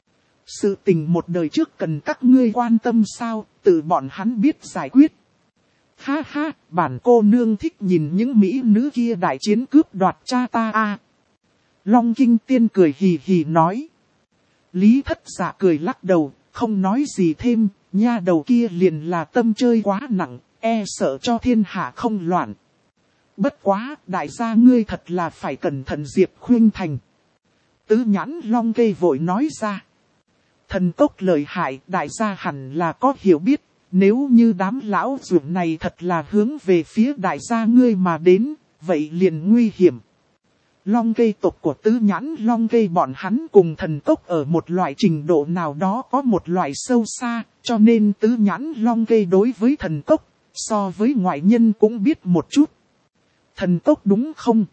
Sự tình một đời trước cần các ngươi quan tâm sao, tự bọn hắn biết giải quyết. Ha ha, bản cô nương thích nhìn những mỹ nữ kia đại chiến cướp đoạt cha ta a. Long Kinh Tiên cười hì hì nói. Lý Thất Dạ cười lắc đầu, không nói gì thêm, nha đầu kia liền là tâm chơi quá nặng, e sợ cho thiên hạ không loạn. Bất quá, đại gia ngươi thật là phải cẩn thận Diệp Khuynh Thành. Tứ nhãn Long Kê vội nói ra. Thần tốc lợi hại, đại gia hẳn là có hiểu biết. Nếu như đám lão ruộng này thật là hướng về phía đại gia ngươi mà đến, vậy liền nguy hiểm. Long Kê tộc của tứ nhãn Long Kê bọn hắn cùng thần tốc ở một loại trình độ nào đó có một loại sâu xa, cho nên tứ nhãn Long Kê đối với thần tốc, so với ngoại nhân cũng biết một chút. Thần tốc đúng không?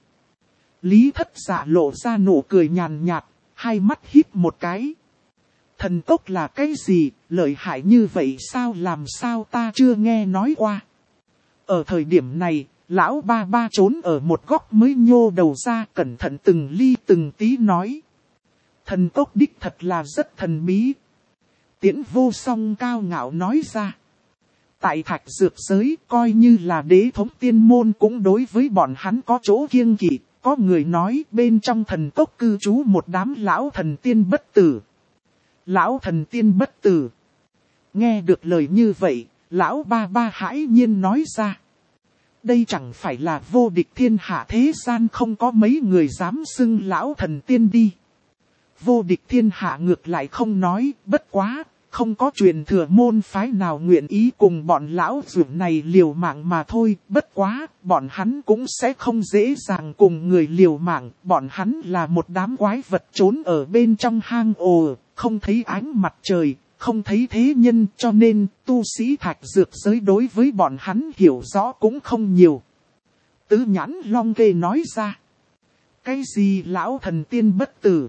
Lý Thất Dạ lộ ra nụ cười nhàn nhạt, hai mắt híp một cái. Thần tốc là cái gì, lợi hại như vậy sao, làm sao ta chưa nghe nói qua. Ở thời điểm này, lão ba ba trốn ở một góc mới nhô đầu ra, cẩn thận từng ly từng tí nói. Thần tốc đích thật là rất thần bí. Tiễn Vô Song cao ngạo nói ra. Tại thạch dược giới, coi như là đế thống tiên môn cũng đối với bọn hắn có chỗ kiêng kỵ. Có người nói bên trong thần tốc cư trú một đám lão thần tiên bất tử. Lão thần tiên bất tử. Nghe được lời như vậy, lão ba ba hãi nhiên nói ra. Đây chẳng phải là vô địch thiên hạ, thế gian không có mấy người dám xưng lão thần tiên đi. Vô địch thiên hạ ngược lại không nói, bất quá, không có truyền thừa môn phái nào nguyện ý cùng bọn lão ruộng này liều mạng mà thôi. Bất quá, bọn hắn cũng sẽ không dễ dàng cùng người liều mạng, bọn hắn là một đám quái vật trốn ở bên trong hang ổ, không thấy ánh mặt trời, không thấy thế nhân, cho nên tu sĩ thạch dược giới đối với bọn hắn hiểu rõ cũng không nhiều. Tứ Nhãn Long Kê nói ra. Cái gì lão thần tiên bất tử?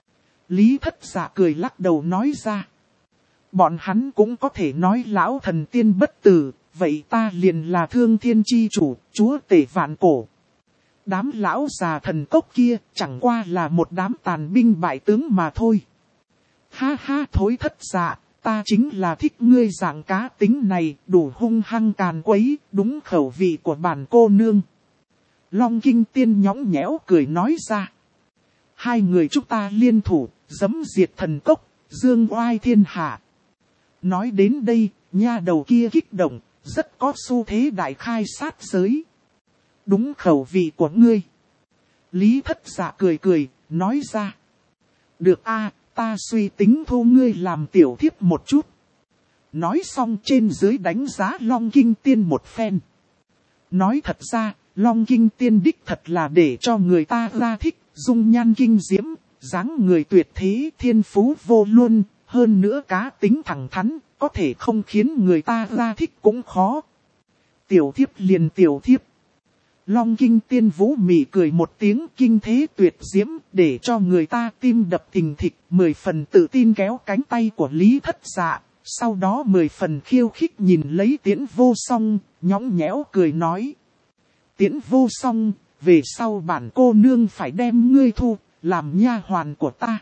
Lý Thất Dạ cười lắc đầu nói ra. Bọn hắn cũng có thể nói lão thần tiên bất tử, vậy ta liền là Thương Thiên Chi Chủ, chúa tể vạn cổ. Đám lão già thần cốc kia chẳng qua là một đám tàn binh bại tướng mà thôi. Ha ha, Thối Thất Dạ, ta chính là thích ngươi dạng cá tính này, đủ hung hăng càn quấy, đúng khẩu vị của bản cô nương. Long Kinh Tiên nhõng nhẽo cười nói ra. Hai người chúng ta liên thủ, dẫm diệt thần cốc, dương oai thiên hạ. Nói đến đây, nha đầu kia kích động, rất có xu thế đại khai sát giới. Đúng khẩu vị của ngươi. Lý Thất Dạ cười cười, nói ra. Được a, ta suy tính thu ngươi làm tiểu thiếp một chút. Nói xong trên dưới đánh giá Long Kinh Tiên một phen. Nói thật ra, Long Kinh Tiên đích thật là để cho người ta ra thích, dung nhan kinh diễm, dáng người tuyệt thế, thiên phú vô luân, hơn nữa cá tính thẳng thắn, có thể không khiến người ta ra thích cũng khó. Tiểu thiếp liền tiểu thiếp. Long Kinh Tiên vũ mị cười một tiếng kinh thế tuyệt diễm, để cho người ta tim đập thình thịch, 10 phần tự tin kéo cánh tay của Lý Thất Dạ, sau đó 10 phần khiêu khích nhìn lấy Tiễn Vô Song, nhõng nhẽo cười nói. Tiễn Vô Song, về sau bản cô nương phải đem ngươi thu, làm nha hoàn của ta.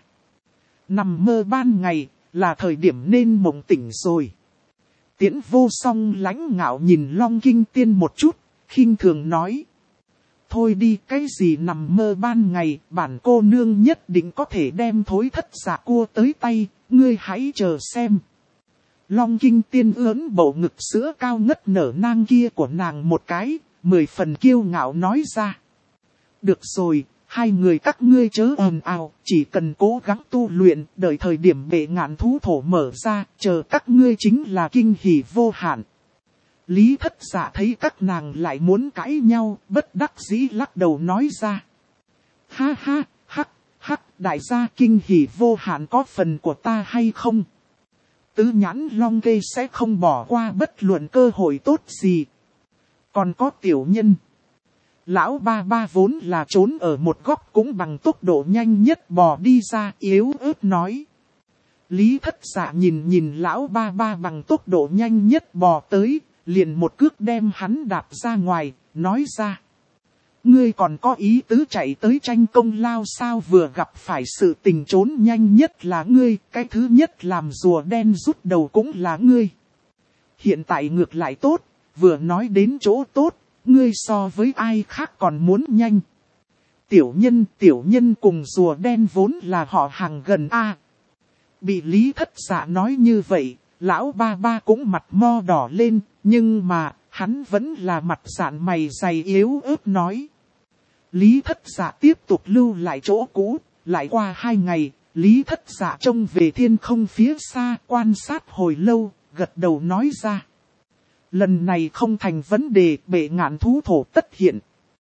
Nằm mơ ban ngày, là thời điểm nên mộng tỉnh rồi. Tiễn Vô Song lãnh ngạo nhìn Long Kinh Tiên một chút, khinh thường nói. Thôi đi, cái gì nằm mơ ban ngày, bản cô nương nhất định có thể đem Thối Thất Dạ cua tới tay, ngươi hãy chờ xem. Long Kinh Tiên ướn bộ ngực sữa cao ngất nở nang kia của nàng một cái, 10 phần kiêu ngạo nói ra. Được rồi, hai người các ngươi chớ ồn ào, chỉ cần cố gắng tu luyện, đợi thời điểm bệ ngạn thú thổ mở ra, chờ các ngươi chính là kinh hỉ vô hạn. Lý Thất Dạ thấy các nàng lại muốn cãi nhau, bất đắc dĩ lắc đầu nói ra. Ha ha, hắc, hắc, đại gia kinh hỉ vô hạn có phần của ta hay không? Tứ Nhãn Long Kê sẽ không bỏ qua bất luận cơ hội tốt gì. Còn có tiểu nhân. Lão ba ba vốn là trốn ở một góc cũng bằng tốc độ nhanh nhất bò đi ra yếu ớt nói. Lý Thất Dạ nhìn lão ba ba bằng tốc độ nhanh nhất bò tới, liền một cước đem hắn đạp ra ngoài, nói ra. Ngươi còn có ý tứ chạy tới tranh công lao sao, vừa gặp phải sự tình trốn nhanh nhất là ngươi, cái thứ nhất làm rùa đen rút đầu cũng là ngươi. Hiện tại ngược lại tốt, vừa nói đến chỗ tốt, ngươi so với ai khác còn muốn nhanh. Tiểu nhân cùng rùa đen vốn là họ hàng gần a. Bị Lý Thất Dạ nói như vậy, lão ba ba cũng mặt mo đỏ lên, nhưng mà, hắn vẫn là mặt dạn mày dày yếu ớt nói. Lý Thất Dạ tiếp tục lưu lại chỗ cũ, lại qua 2 ngày, Lý Thất Dạ trông về thiên không phía xa, quan sát hồi lâu, gật đầu nói ra. Lần này không thành vấn đề, bệ ngạn thú thổ tất hiện.